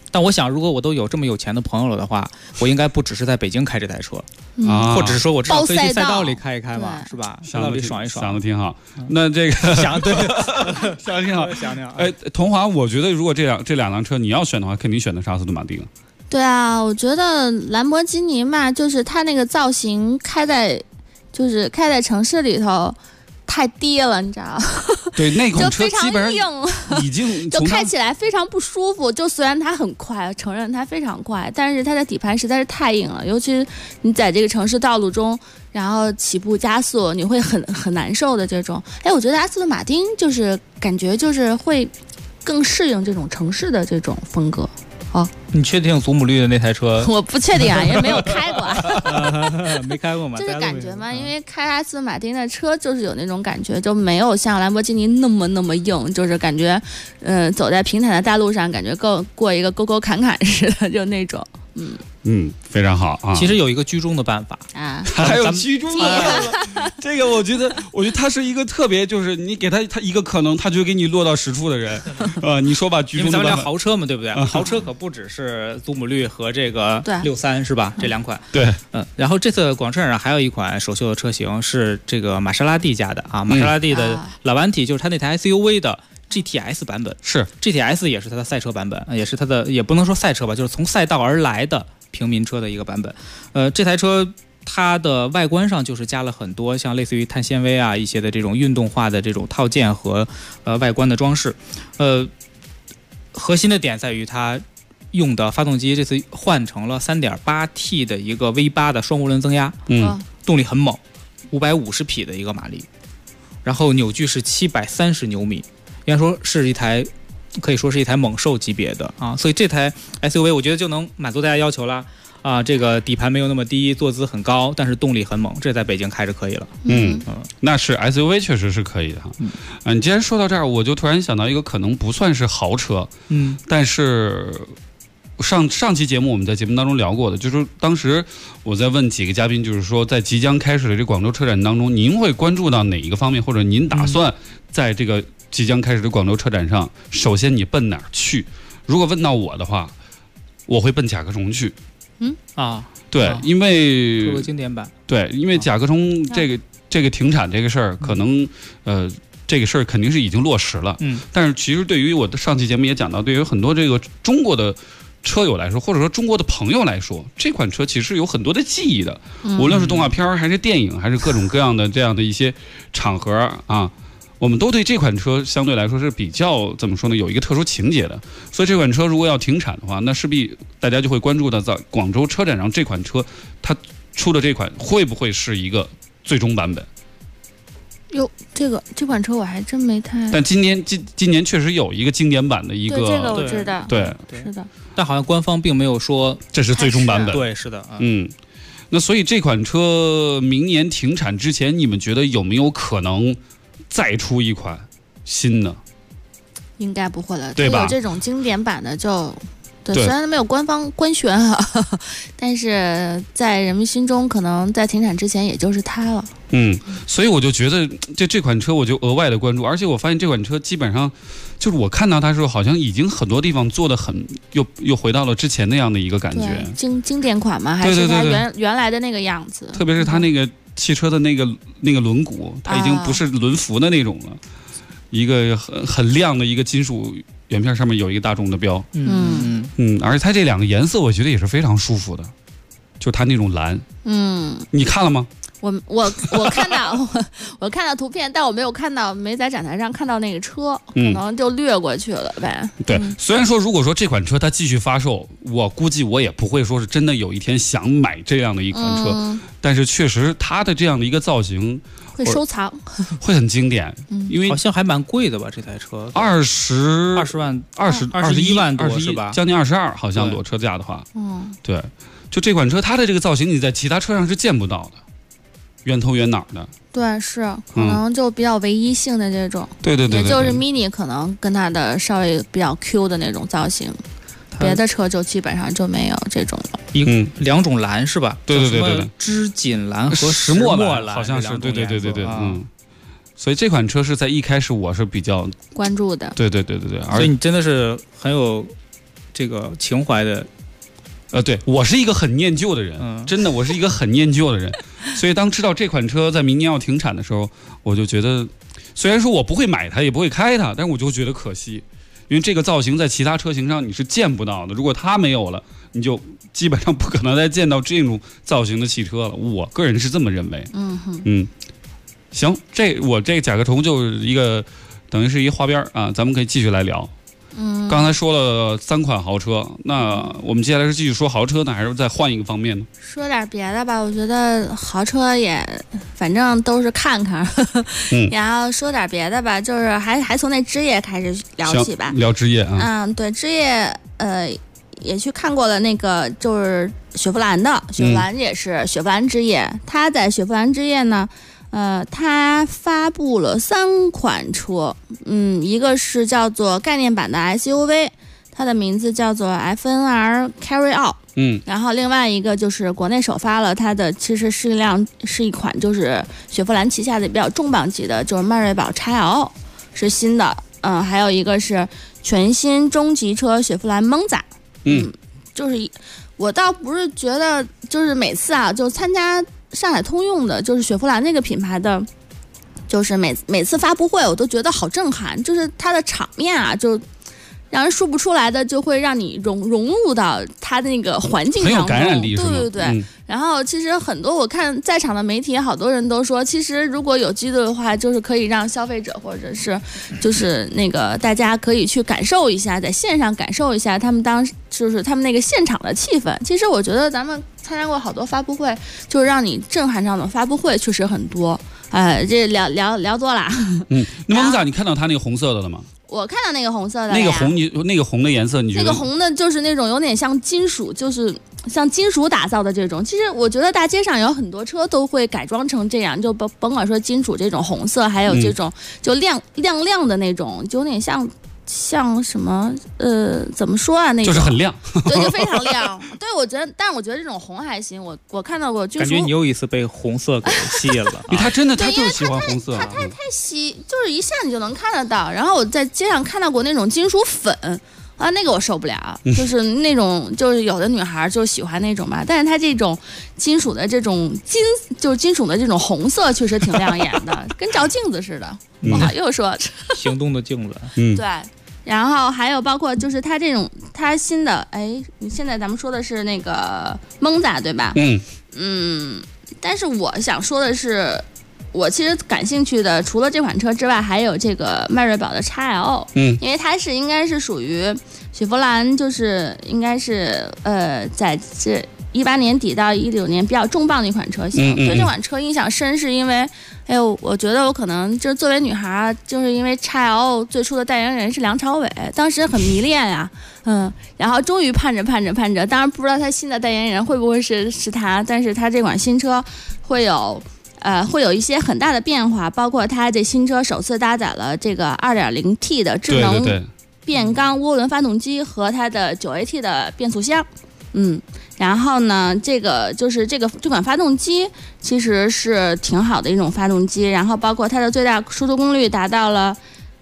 但我想，如果我都有这么有钱的朋友了的话，我应该不只是在北京开这台车，或者是说我至少可以去赛道里开一开嘛，是吧？赛道里爽一爽， 想的挺好。那这个想的想的挺好， 想的。 哎，童华，我觉得如果这两辆车你要选的话，肯定选的是阿斯顿马丁。 对啊，我觉得兰博基尼嘛，就是它那个造型开在城市里头。太低了，你知道？ 对，那款车基本上已经就开起来非常不舒服。就虽然它很快，承认它非常快，但是它的底盘实在是太硬了。尤其你在这个城市道路中，然后起步加速，你会很难受的这种。哎，我觉得阿斯顿马丁就是感觉就是会更适应这种城市的这种风格。哦， 你确定祖母绿的那台车？ 我不确定啊，也没有开过。 没开过吗？ 就是感觉嘛，因为开阿斯顿马丁的车就是有那种感觉，就没有像兰博基尼那么硬，就是感觉，走在平坦的大路上，感觉过一个沟沟坎坎似的，就那种， 非常好啊。 其实有一个居中的办法啊， 还有居中的办法。这个我觉得他是一个特别，就是你给他一个可能，他就给你落到实处的人。你说吧，居中的办法。 因为咱们聊豪车嘛，对不对？豪车可不只是祖母绿和这个63是吧？这两款。 对， 然后这次广车展上还有一款首秀的车型是这个玛莎拉蒂家的啊，玛莎拉蒂的拉vanti，就是它那台 SUV 的。GTS 版本是 GTS 也是它的赛车版本，也是它的也不能说赛车吧，就是从赛道而来的平民车的一个版本。这台车它的外观上就是加了很多像类似于碳纤维啊一些的这种运动化的这种套件和外观的装饰。核心的点在于它用的发动机这次换成了 3.8T 的一个 V8 的双涡轮增压，动力很猛，550匹的一个马力，然后扭矩是730牛米。应该说是可以说是一台猛兽级别的啊，所以这台 SUV 我觉得就能满足大家要求啦啊，这个底盘没有那么低，坐姿很高，但是动力很猛，这在北京开着可以了。 那是 SUV 确实是可以的哈。你既然说到这儿，我就突然想到一个可能不算是豪车，但是上期节目我们在节目当中聊过的，就是当时我在问几个嘉宾，就是说在即将开始的这广州车展当中，您会关注到哪一个方面，或者您打算在这个即将开始的广州车展上，首先你奔哪儿去？如果问到我的话，我会奔甲壳虫去。对，因为出个经典版。 对，因为甲壳虫这个停产这个事儿，可能这个事儿肯定是已经落实了。但是其实对于我的上期节目也讲到，对于很多这个中国的车友来说，或者说中国的朋友来说，这款车其实有很多的记忆的，无论是动画片还是电影，还是各种各样的这样的一些场合啊。我们都对这款车相对来说是比较怎么说呢，有一个特殊情节的，所以这款车如果要停产的话，那势必大家就会关注到在广州车展上这款车它出的这款会不会是一个最终版本。 哟，这款车我还真没太。 但今年确实有一个经典版的一个， 对这个我知道， 对， 是的。 但好像官方并没有说这是最终版本。 对，是的， 那所以这款车明年停产之前，你们觉得有没有可能再出一款新的？ 应该不会了， 对吧？ 有这种经典版的就。对，虽然没有官方官宣哈，但是在人们心中，可能在停产之前，也就是它了。 所以我就觉得这款车我就额外的关注，而且我发现这款车基本上就是我看到它的时候，好像已经很多地方做的很又回到了之前那样的一个感觉。 经典款嘛，还是它原来的那个样子。 特别是它那个汽车的那个轮毂，它已经不是轮辐的那种了，一个很亮的一个金属原片，上面有一个大众的标。而且它这两个颜色我觉得也是非常舒服的，就它那种蓝。你看了吗？ 我看到我看到图片，但我没在展台上看到那个车，可能就略过去了呗。 对，虽然说如果说这款车它继续发售，我估计我也不会说是真的有一天想买这样的一款车，但是确实它的这样的一个造型会收藏， 会很经典。因为好像还蛮贵的吧，这台车 20 万 21万多是吧？将近22，好像裸车价的话。对，就这款车它的这个造型你在其他车上是见不到的，圆头圆脑的。 对，是可能就比较唯一性的这种。 对，也就是 mini 可能跟它的稍微比较 Q 的那种造型，别的车就基本上就没有这种了。 两种蓝是吧？ 对， 织锦蓝和石墨蓝，好像是。对。所以这款车是在一开始我是比较关注的。 对。 所以你真的是很有这个情怀的。 对，我是一个很念旧的人，真的，我是一个很念旧的人，所以当知道这款车在明年要停产的时候，我就觉得，虽然说我不会买它，也不会开它，但是我就觉得可惜，因为这个造型在其他车型上你是见不到的，如果它没有了，你就基本上不可能再见到这种造型的汽车了。我个人是这么认为。行，我这个甲壳虫就是一个等于是一花边啊，咱们可以继续来聊。刚才说了3款豪车，那我们接下来是继续说豪车呢，还是再换一个方面呢？ 说点别的吧，我觉得豪车也反正都是看看，然后说点别的吧，就是还从那枝叶开始聊起吧。 聊枝叶啊。 对，枝叶也去看过了，那个就是雪佛兰的，雪佛兰也是雪佛兰枝叶，它在雪佛兰枝叶呢。它发布了3款车，一个是叫做概念版的 SUV， 它的名字叫做 FNR Carryall，然后另外一个就是国内首发了它的，其实是一款就是雪佛兰旗下的比较重磅级的，就是迈锐宝 XL 是新的，还有一个是全新中级车雪佛兰蒙扎，就是我倒不是觉得就是每次啊就参加。上海通用的就是雪佛兰那个品牌的，就是每次发布会我都觉得好震撼，就是它的场面啊，就让人说不出来的，就会让你融入到它的那个环境当中， 很有感染力， 对。然后其实很多我看在场的媒体，好多人都说，其实如果有机会的话，就是可以让消费者或者是就是那个大家可以去感受一下，在线上感受一下他们就是他们那个现场的气氛。其实我觉得咱们参加过好多发布会，就是让你震撼上的发布会确实很多。这聊多了。 那蒙扎你看到它那个红色的了吗？ 我看到那个红色的， 那个红的颜色，你觉得？ 那个红的就是那种有点像金属，就是像金属打造的这种。其实我觉得大街上有很多车都会改装成这样，就甭管说金属这种红色，还有这种就亮的那种，就有点像什么怎么说啊？那种就是很亮， 对，就非常亮。对，但是我觉得这种红还行。我看到过， 感觉你又一次被红色给吸引了。 他真的，他就是喜欢红色， 他太吸，就是一下你就能看得到。然后我在街上看到过那种金属粉啊，那个我受不了，就是那种就是有的女孩就喜欢那种吧。但是它这种金属的这种就是金属的这种红色确实挺亮眼的，跟照镜子似的。不好，又说行动的镜子。 对。然后还有包括就是它新的，现在咱们说的是那个蒙扎对吧？但是我想说的是，我其实感兴趣的除了这款车之外，还有这个迈锐宝的 XL，因为它应该是属于雪佛兰，就是应该是在这18年底到19年比较重磅的一款车型。对这款车印象深，是因为我觉得我可能就作为女孩，就是因为 XL 最初的代言人是梁朝伟，当时很迷恋呀，然后终于盼着，当然不知道他新的代言人会不会是他，但是他这款新车会有一些很大的变化，包括它这新车首次搭载了这个 2.0T 的智能变缸涡轮发动机和它的 9AT 的变速箱。然后呢，这款发动机其实是挺好的一种发动机，然后包括它的最大输出功率达到了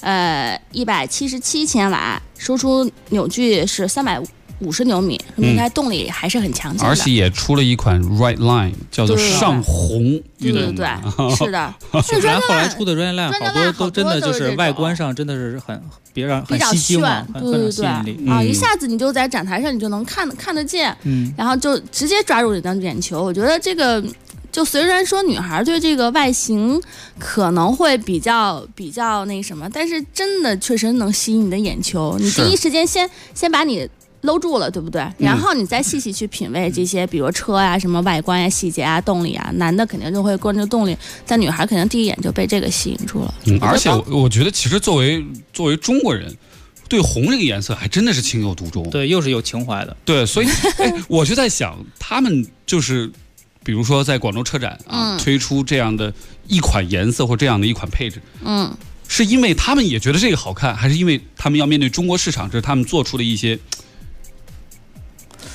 177千瓦，输出扭矩是350牛米，说明它动力还是很强劲的。 而且也出了一款 Red Line， 叫做上红运动。 对，是的。 雪佛兰后来出的 Red Line 好多都真的就是外观上真的是很吸睛嘛，很吸引力一下子你就在展台上你就能看得见，然后就直接抓住你的眼球。我觉得这个就虽然说女孩对这个外形可能会比较那什么，但是真的确实能吸引你的眼球。你第一时间先把你搂住了，对不对？然后你再细细去品味这些，比如车啊、什么外观呀、细节啊、动力啊。男的肯定就会关注动力，但女孩肯定第一眼就被这个吸引住了。 而且我觉得，其实作为中国人，对红这个颜色还真的是情有独钟。 对，又是有情怀的。 对，所以我就在想，他们就是比如说在广州车展推出这样的一款颜色或这样的一款配置，是因为他们也觉得这个好看，还是因为他们要面对中国市场，这是他们做出的一些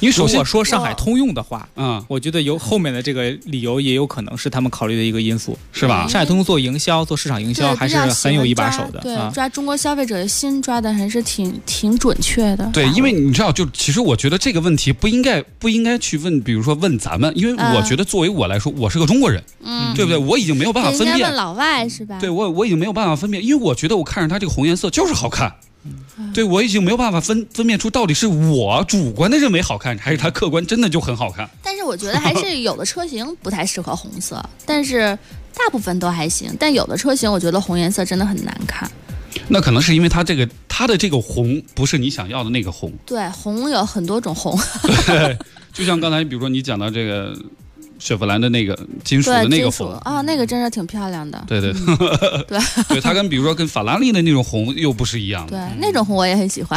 因为首先如果说上海通用的话，我觉得有后面的这个理由也有可能是他们考虑的一个因素， 是吧？ 上海通用做营销、做市场营销还是很有一把手的。 对，抓中国消费者的心抓的还是挺准确的。 对，因为你知道，就其实我觉得这个问题不应该去问，比如说问咱们，因为我觉得作为我来说，我是个中国人，对不对？我已经没有办法分辨。 人家问老外是吧？ 对，我已经没有办法分辨，因为我觉得我看着它这个红颜色就是好看。对，我已经没有办法分辨出到底是我主观的认为好看，还是它客观真的就很好看。 但是我觉得还是有的车型不太适合红色，但是大部分都还行。但有的车型我觉得红颜色真的很难看。 那可能是因为它的这个红不是你想要的那个红。 对，红有很多种红。 对，就像刚才比如说你讲到这个雪佛兰的那个金属的那个红啊，那个真是挺漂亮的。 对对对对，它跟比如说跟法拉利的那种红又不是一样的。 对，那种红我也很喜欢。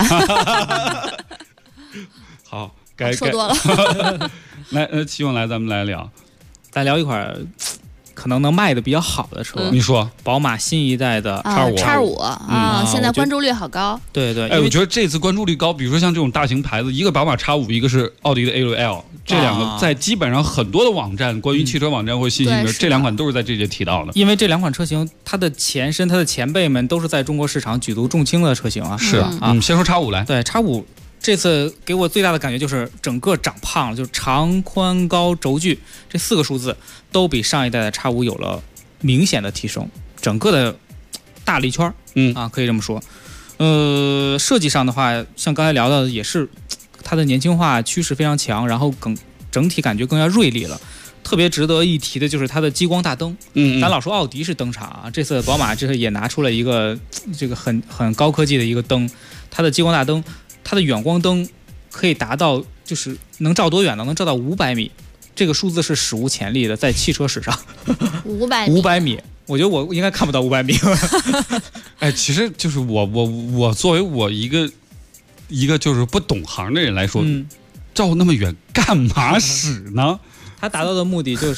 好， 说多了。 来，齐勇来，咱们来聊一款可能卖的比较好的车。 你说， 宝马新一代的 X5啊，现在关注率好高。 对对， 我觉得这次关注率高，比如说像这种大型牌子，一个宝马 X5，一个是奥迪的 A6L， 这两个在基本上很多的网站，关于汽车网站或信息里面，这两款都是在这节提到的。 因为这两款车型，它的前身、它的前辈们都是在中国市场举足重轻的车型啊。 是啊，先说 X5来。 对 X5。这次给我最大的感觉就是整个长胖了，就是长、宽、高、轴距这4个数字都比上一代的 X5 有了明显的提升，整个的大了一圈，可以这么说。设计上的话，像刚才聊到的，也是它的年轻化趋势非常强，然后整体感觉更加锐利了。特别值得一提的就是它的激光大灯，咱老说奥迪是灯厂啊，这次宝马这次也拿出了一个这个很高科技的一个灯，它的激光大灯。它的远光灯可以达到，就是能照多远呢？能照到500米，这个数字是史无前例的，在汽车史上。500米，我觉得我应该看不到500米。 哎，其实就是我作为我一个就是不懂行的人来说，照那么远干嘛使呢？ 他达到的目的就是，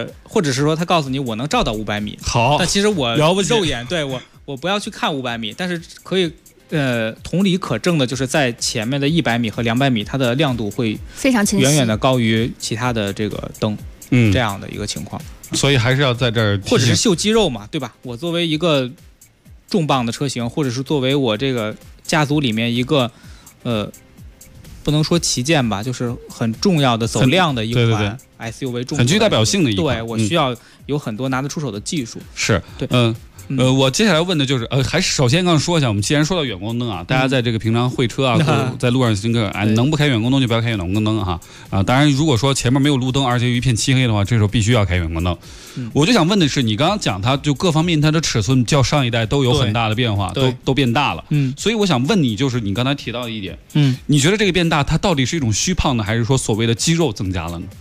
或者是说他告诉你我能照到500米。 好， 但其实我肉眼对我不要去看500米，但是可以。同理可证的就是在前面的100米和200米，它的亮度会非常清晰， 远远的高于其他的这个灯，这样的一个情况。 所以还是要在这儿， 或者是秀肌肉嘛，对吧？我作为一个重磅的车型，或者是作为我这个家族里面一个不能说旗舰吧，就是很重要的走量的一款 SUV， 很具代表性的一款。 对，我需要有很多拿得出手的技术。 是，对，我接下来问的就是，还是首先刚说一下，我们既然说到远光灯啊，大家在这个平常会车啊，或者在路上行车，能不开远光灯就不要开远光灯哈啊！当然，如果说前面没有路灯，而且有一片漆黑的话，这时候必须要开远光灯。我就想问的是，你刚刚讲它就各方面它的尺寸较上一代都有很大的变化，都变大了。所以我想问你，就是你刚才提到的一点，你觉得这个变大，它到底是一种虚胖呢，还是说所谓的肌肉增加了呢？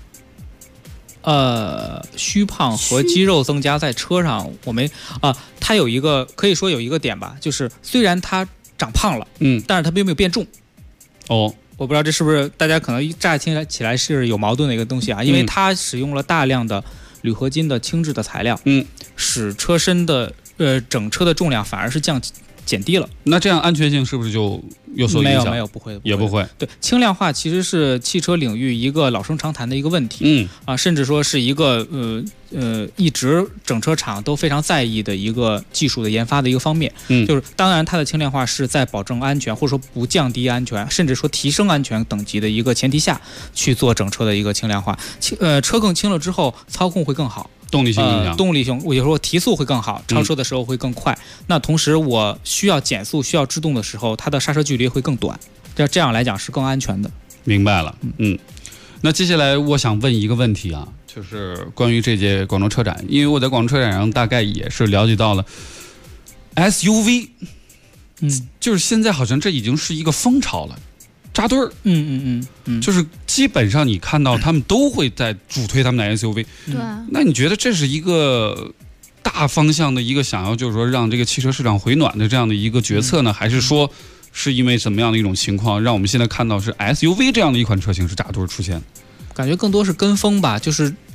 虚胖和肌肉增加在车上，它有一个可以说有一个点吧，就是虽然它长胖了，但是它并没有变重。我不知道这是不是大家可能乍听起来是有矛盾的一个东西啊，因为它使用了大量的铝合金的轻质的材料，使车身的整车的重量反而是减低了。 那这样安全性是不是就有所影响？ 没有，不会， 也不会。 对，轻量化其实是汽车领域一个老生常谈的一个问题，甚至说是一个一直整车厂都非常在意的一个技术的研发的一个方面。就是当然它的轻量化是在保证安全或者说不降低安全，甚至说提升安全等级的一个前提下去做整车的一个轻量化。车更轻了之后，操控会更好。动力性，我有时候提速会更好，超车的时候会更快。那同时我需要减速、需要制动的时候，它的刹车距离会更短。这样来讲是更安全的。 明白了，那接下来我想问一个问题啊，就是关于这届广州车展，因为我在广州车展上大概也是了解到了 SUV，就是现在好像这已经是一个风潮了。扎堆儿，就是基本上你看到他们都会在主推他们的 SUV。 对， 那你觉得这是一个大方向的一个想要，就是说让这个汽车市场回暖的这样的一个决策呢，还是说是因为什么样的一种情况，让我们现在看到是 SUV 这样的一款车型是扎堆出现？ 感觉更多是跟风吧，就是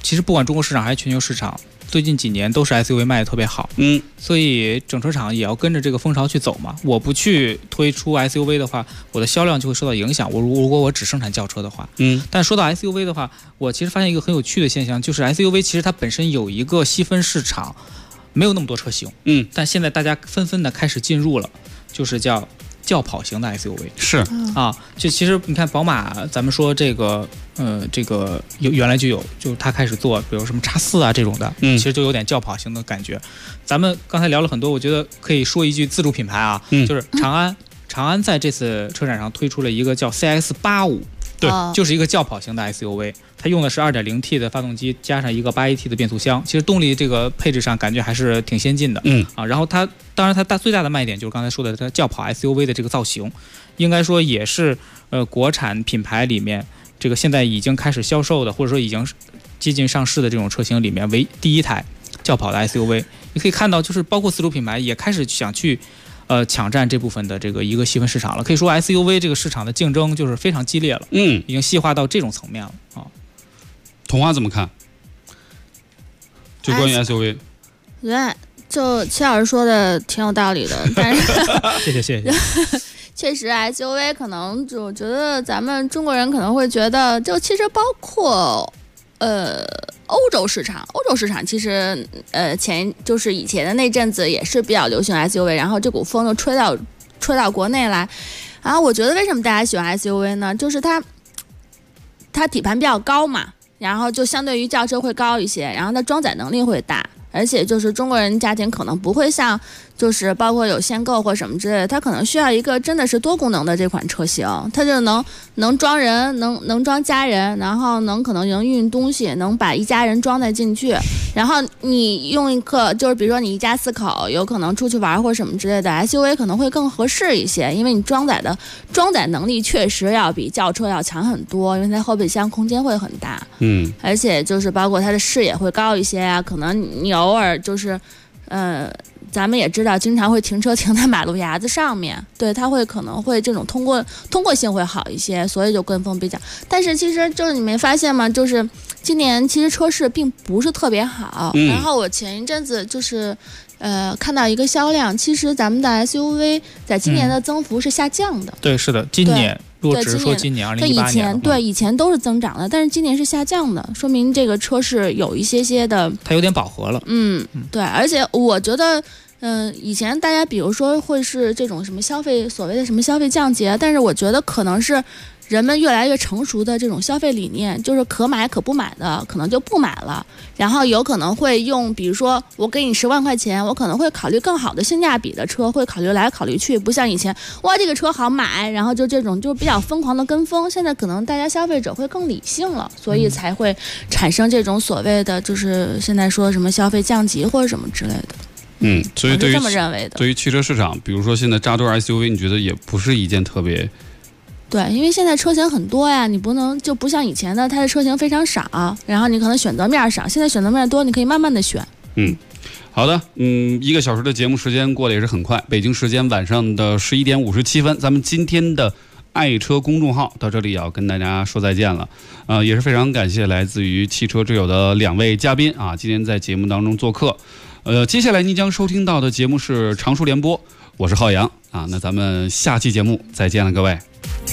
其实不管中国市场还是全球市场，最近几年都是 SUV 卖的特别好，所以整车厂也要跟着这个风潮去走嘛。我不去推出 SUV 的话，我的销量就会受到影响。如果我只生产轿车的话，但说到 SUV 的话，我其实发现一个很有趣的现象，就是 SUV 其实它本身有一个细分市场，没有那么多车型，但现在大家纷纷的开始进入了，就是叫轿跑型的 SUV。 是啊，就其实你看宝马，咱们说这个原来就有，就它开始做，比如什么X4啊这种的，其实就有点轿跑型的感觉。咱们刚才聊了很多，我觉得可以说一句自主品牌啊，就是长安。长安在这次车展上推出了一个叫 CS85， 对，就是一个轿跑型的 SUV， 它用的是 2.0T 的发动机加上一个 8AT 的变速箱，其实动力这个配置上感觉还是挺先进的，然后它当然它最大的卖点就是刚才说的它轿跑 SUV 的这个造型，应该说也是国产品牌里面这个现在已经开始销售的，或者说已经接近上市的这种车型里面为第一台轿跑的 SUV。你可以看到，就是包括自主品牌也开始想去抢占这部分的这个一个细分市场了。可以说 SUV 这个市场的竞争就是非常激烈了，已经细化到这种层面了啊。 童话怎么看？就关于 SUV， 对，就齐老师说的挺有道理的，但是谢谢。 确实 SUV 可能就觉得咱们中国人可能会觉得，就其实包括欧洲市场其实就是以前的那阵子也是比较流行 SUV， 然后这股风就吹到国内来。然后我觉得为什么大家喜欢 SUV 呢？就是它底盘比较高嘛，然后就相对于轿车会高一些，然后它装载能力会大。而且就是中国人家庭可能不会像，就是包括有限购或什么之类的，它可能需要一个真的是多功能的这款车型，它就能装人，能装家人，然后可能能运东西，能把一家人装载进去。然后你用一个就是比如说你一家4口有可能出去玩或什么之类的 ，SUV 可能会更合适一些，因为你装载能力确实要比轿车要强很多，因为它后备箱空间会很大，而且就是包括它的视野会高一些啊，可能你偶尔就是咱们也知道经常会停车停在马路牙子上面，对，它会可能会这种通过性会好一些，所以就跟风比较。但是其实就是你没发现吗，就是今年其实车市并不是特别好，然后我前一阵子就是看到一个销量，其实咱们的 SUV 在今年的增幅是下降的， 对，是的，今年如果只是说今年2018年， 以前都是增长的，但是今年是下降的，说明这个车市有一些的， 它有点饱和了。 对，而且我觉得，以前大家比如说会是这种什么所谓的什么消费降级，但是我觉得可能是人们越来越成熟的这种消费理念，就是可买可不买的，可能就不买了，然后有可能会用，比如说我给你10万块钱，我可能会考虑更好的性价比的车，会考虑来考虑去，不像以前哇这个车好买，然后就这种就比较疯狂的跟风。现在可能大家消费者会更理性了，所以才会产生这种所谓的就是现在说什么消费降级或者什么之类的。 所以对于这么认为的。 对于汽车市场，比如说现在扎堆 SUV， 你觉得也不是一件特别。 对，因为现在车型很多呀，你就不像以前的，它的车型非常少，然后你可能选择面少，现在选择面多，你可以慢慢的选。 好的，1个小时的节目时间过得也是很快，北京时间晚上的11点57分，咱们今天的爱车公众号到这里要跟大家说再见了，也是非常感谢来自于汽车之友的2位嘉宾啊，今天在节目当中做客。接下来您将收听到的节目是常熟联播，我是浩洋啊，那咱们下期节目再见了，各位。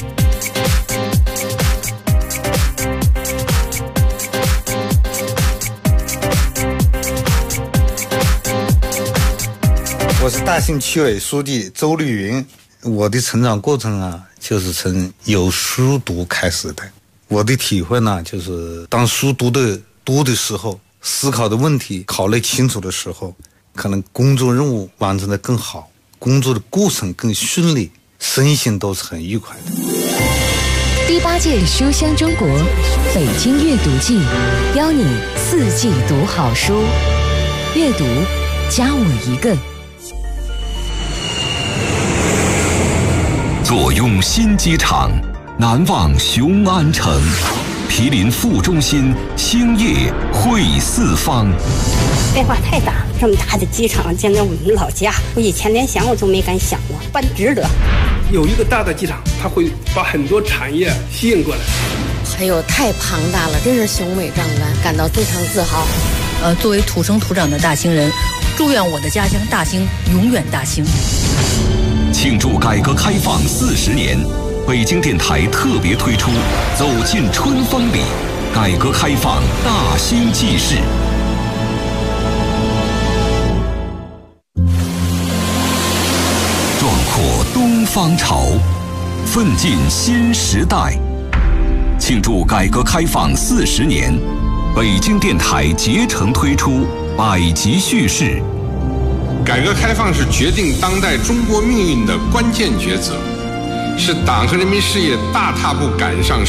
我是大兴区委书记周绿云，我的成长过程啊，就是从有书读开始的。我的体会呢，就是当书读的多的时候，思考的问题考虑清楚的时候，可能工作任务完成的更好，工作的过程更顺利，身心都是很愉快的。 第8届书香中国北京阅读季，邀你4季读好书，阅读加我一个。 坐拥新机场，难忘雄安城，毗邻副中心，兴业汇四方。 变化太大，这么大的机场建在我们老家，我以前连想我都没敢想过，办值得。 有一个大的机场，它会把很多产业吸引过来。 哎呦，太庞大了，真是雄伟壮观，感到非常自豪。 作为土生土长的大兴人，祝愿我的家乡大兴永远大兴。 庆祝改革开放40年，北京电台特别推出《走进春风里》，改革开放大兴纪事。壮阔东方潮，奋进新时代。庆祝改革开放40年，北京电台竭诚推出百集叙事。 改革开放是决定当代中国命运的关键抉择，是党和人民事业大踏步赶上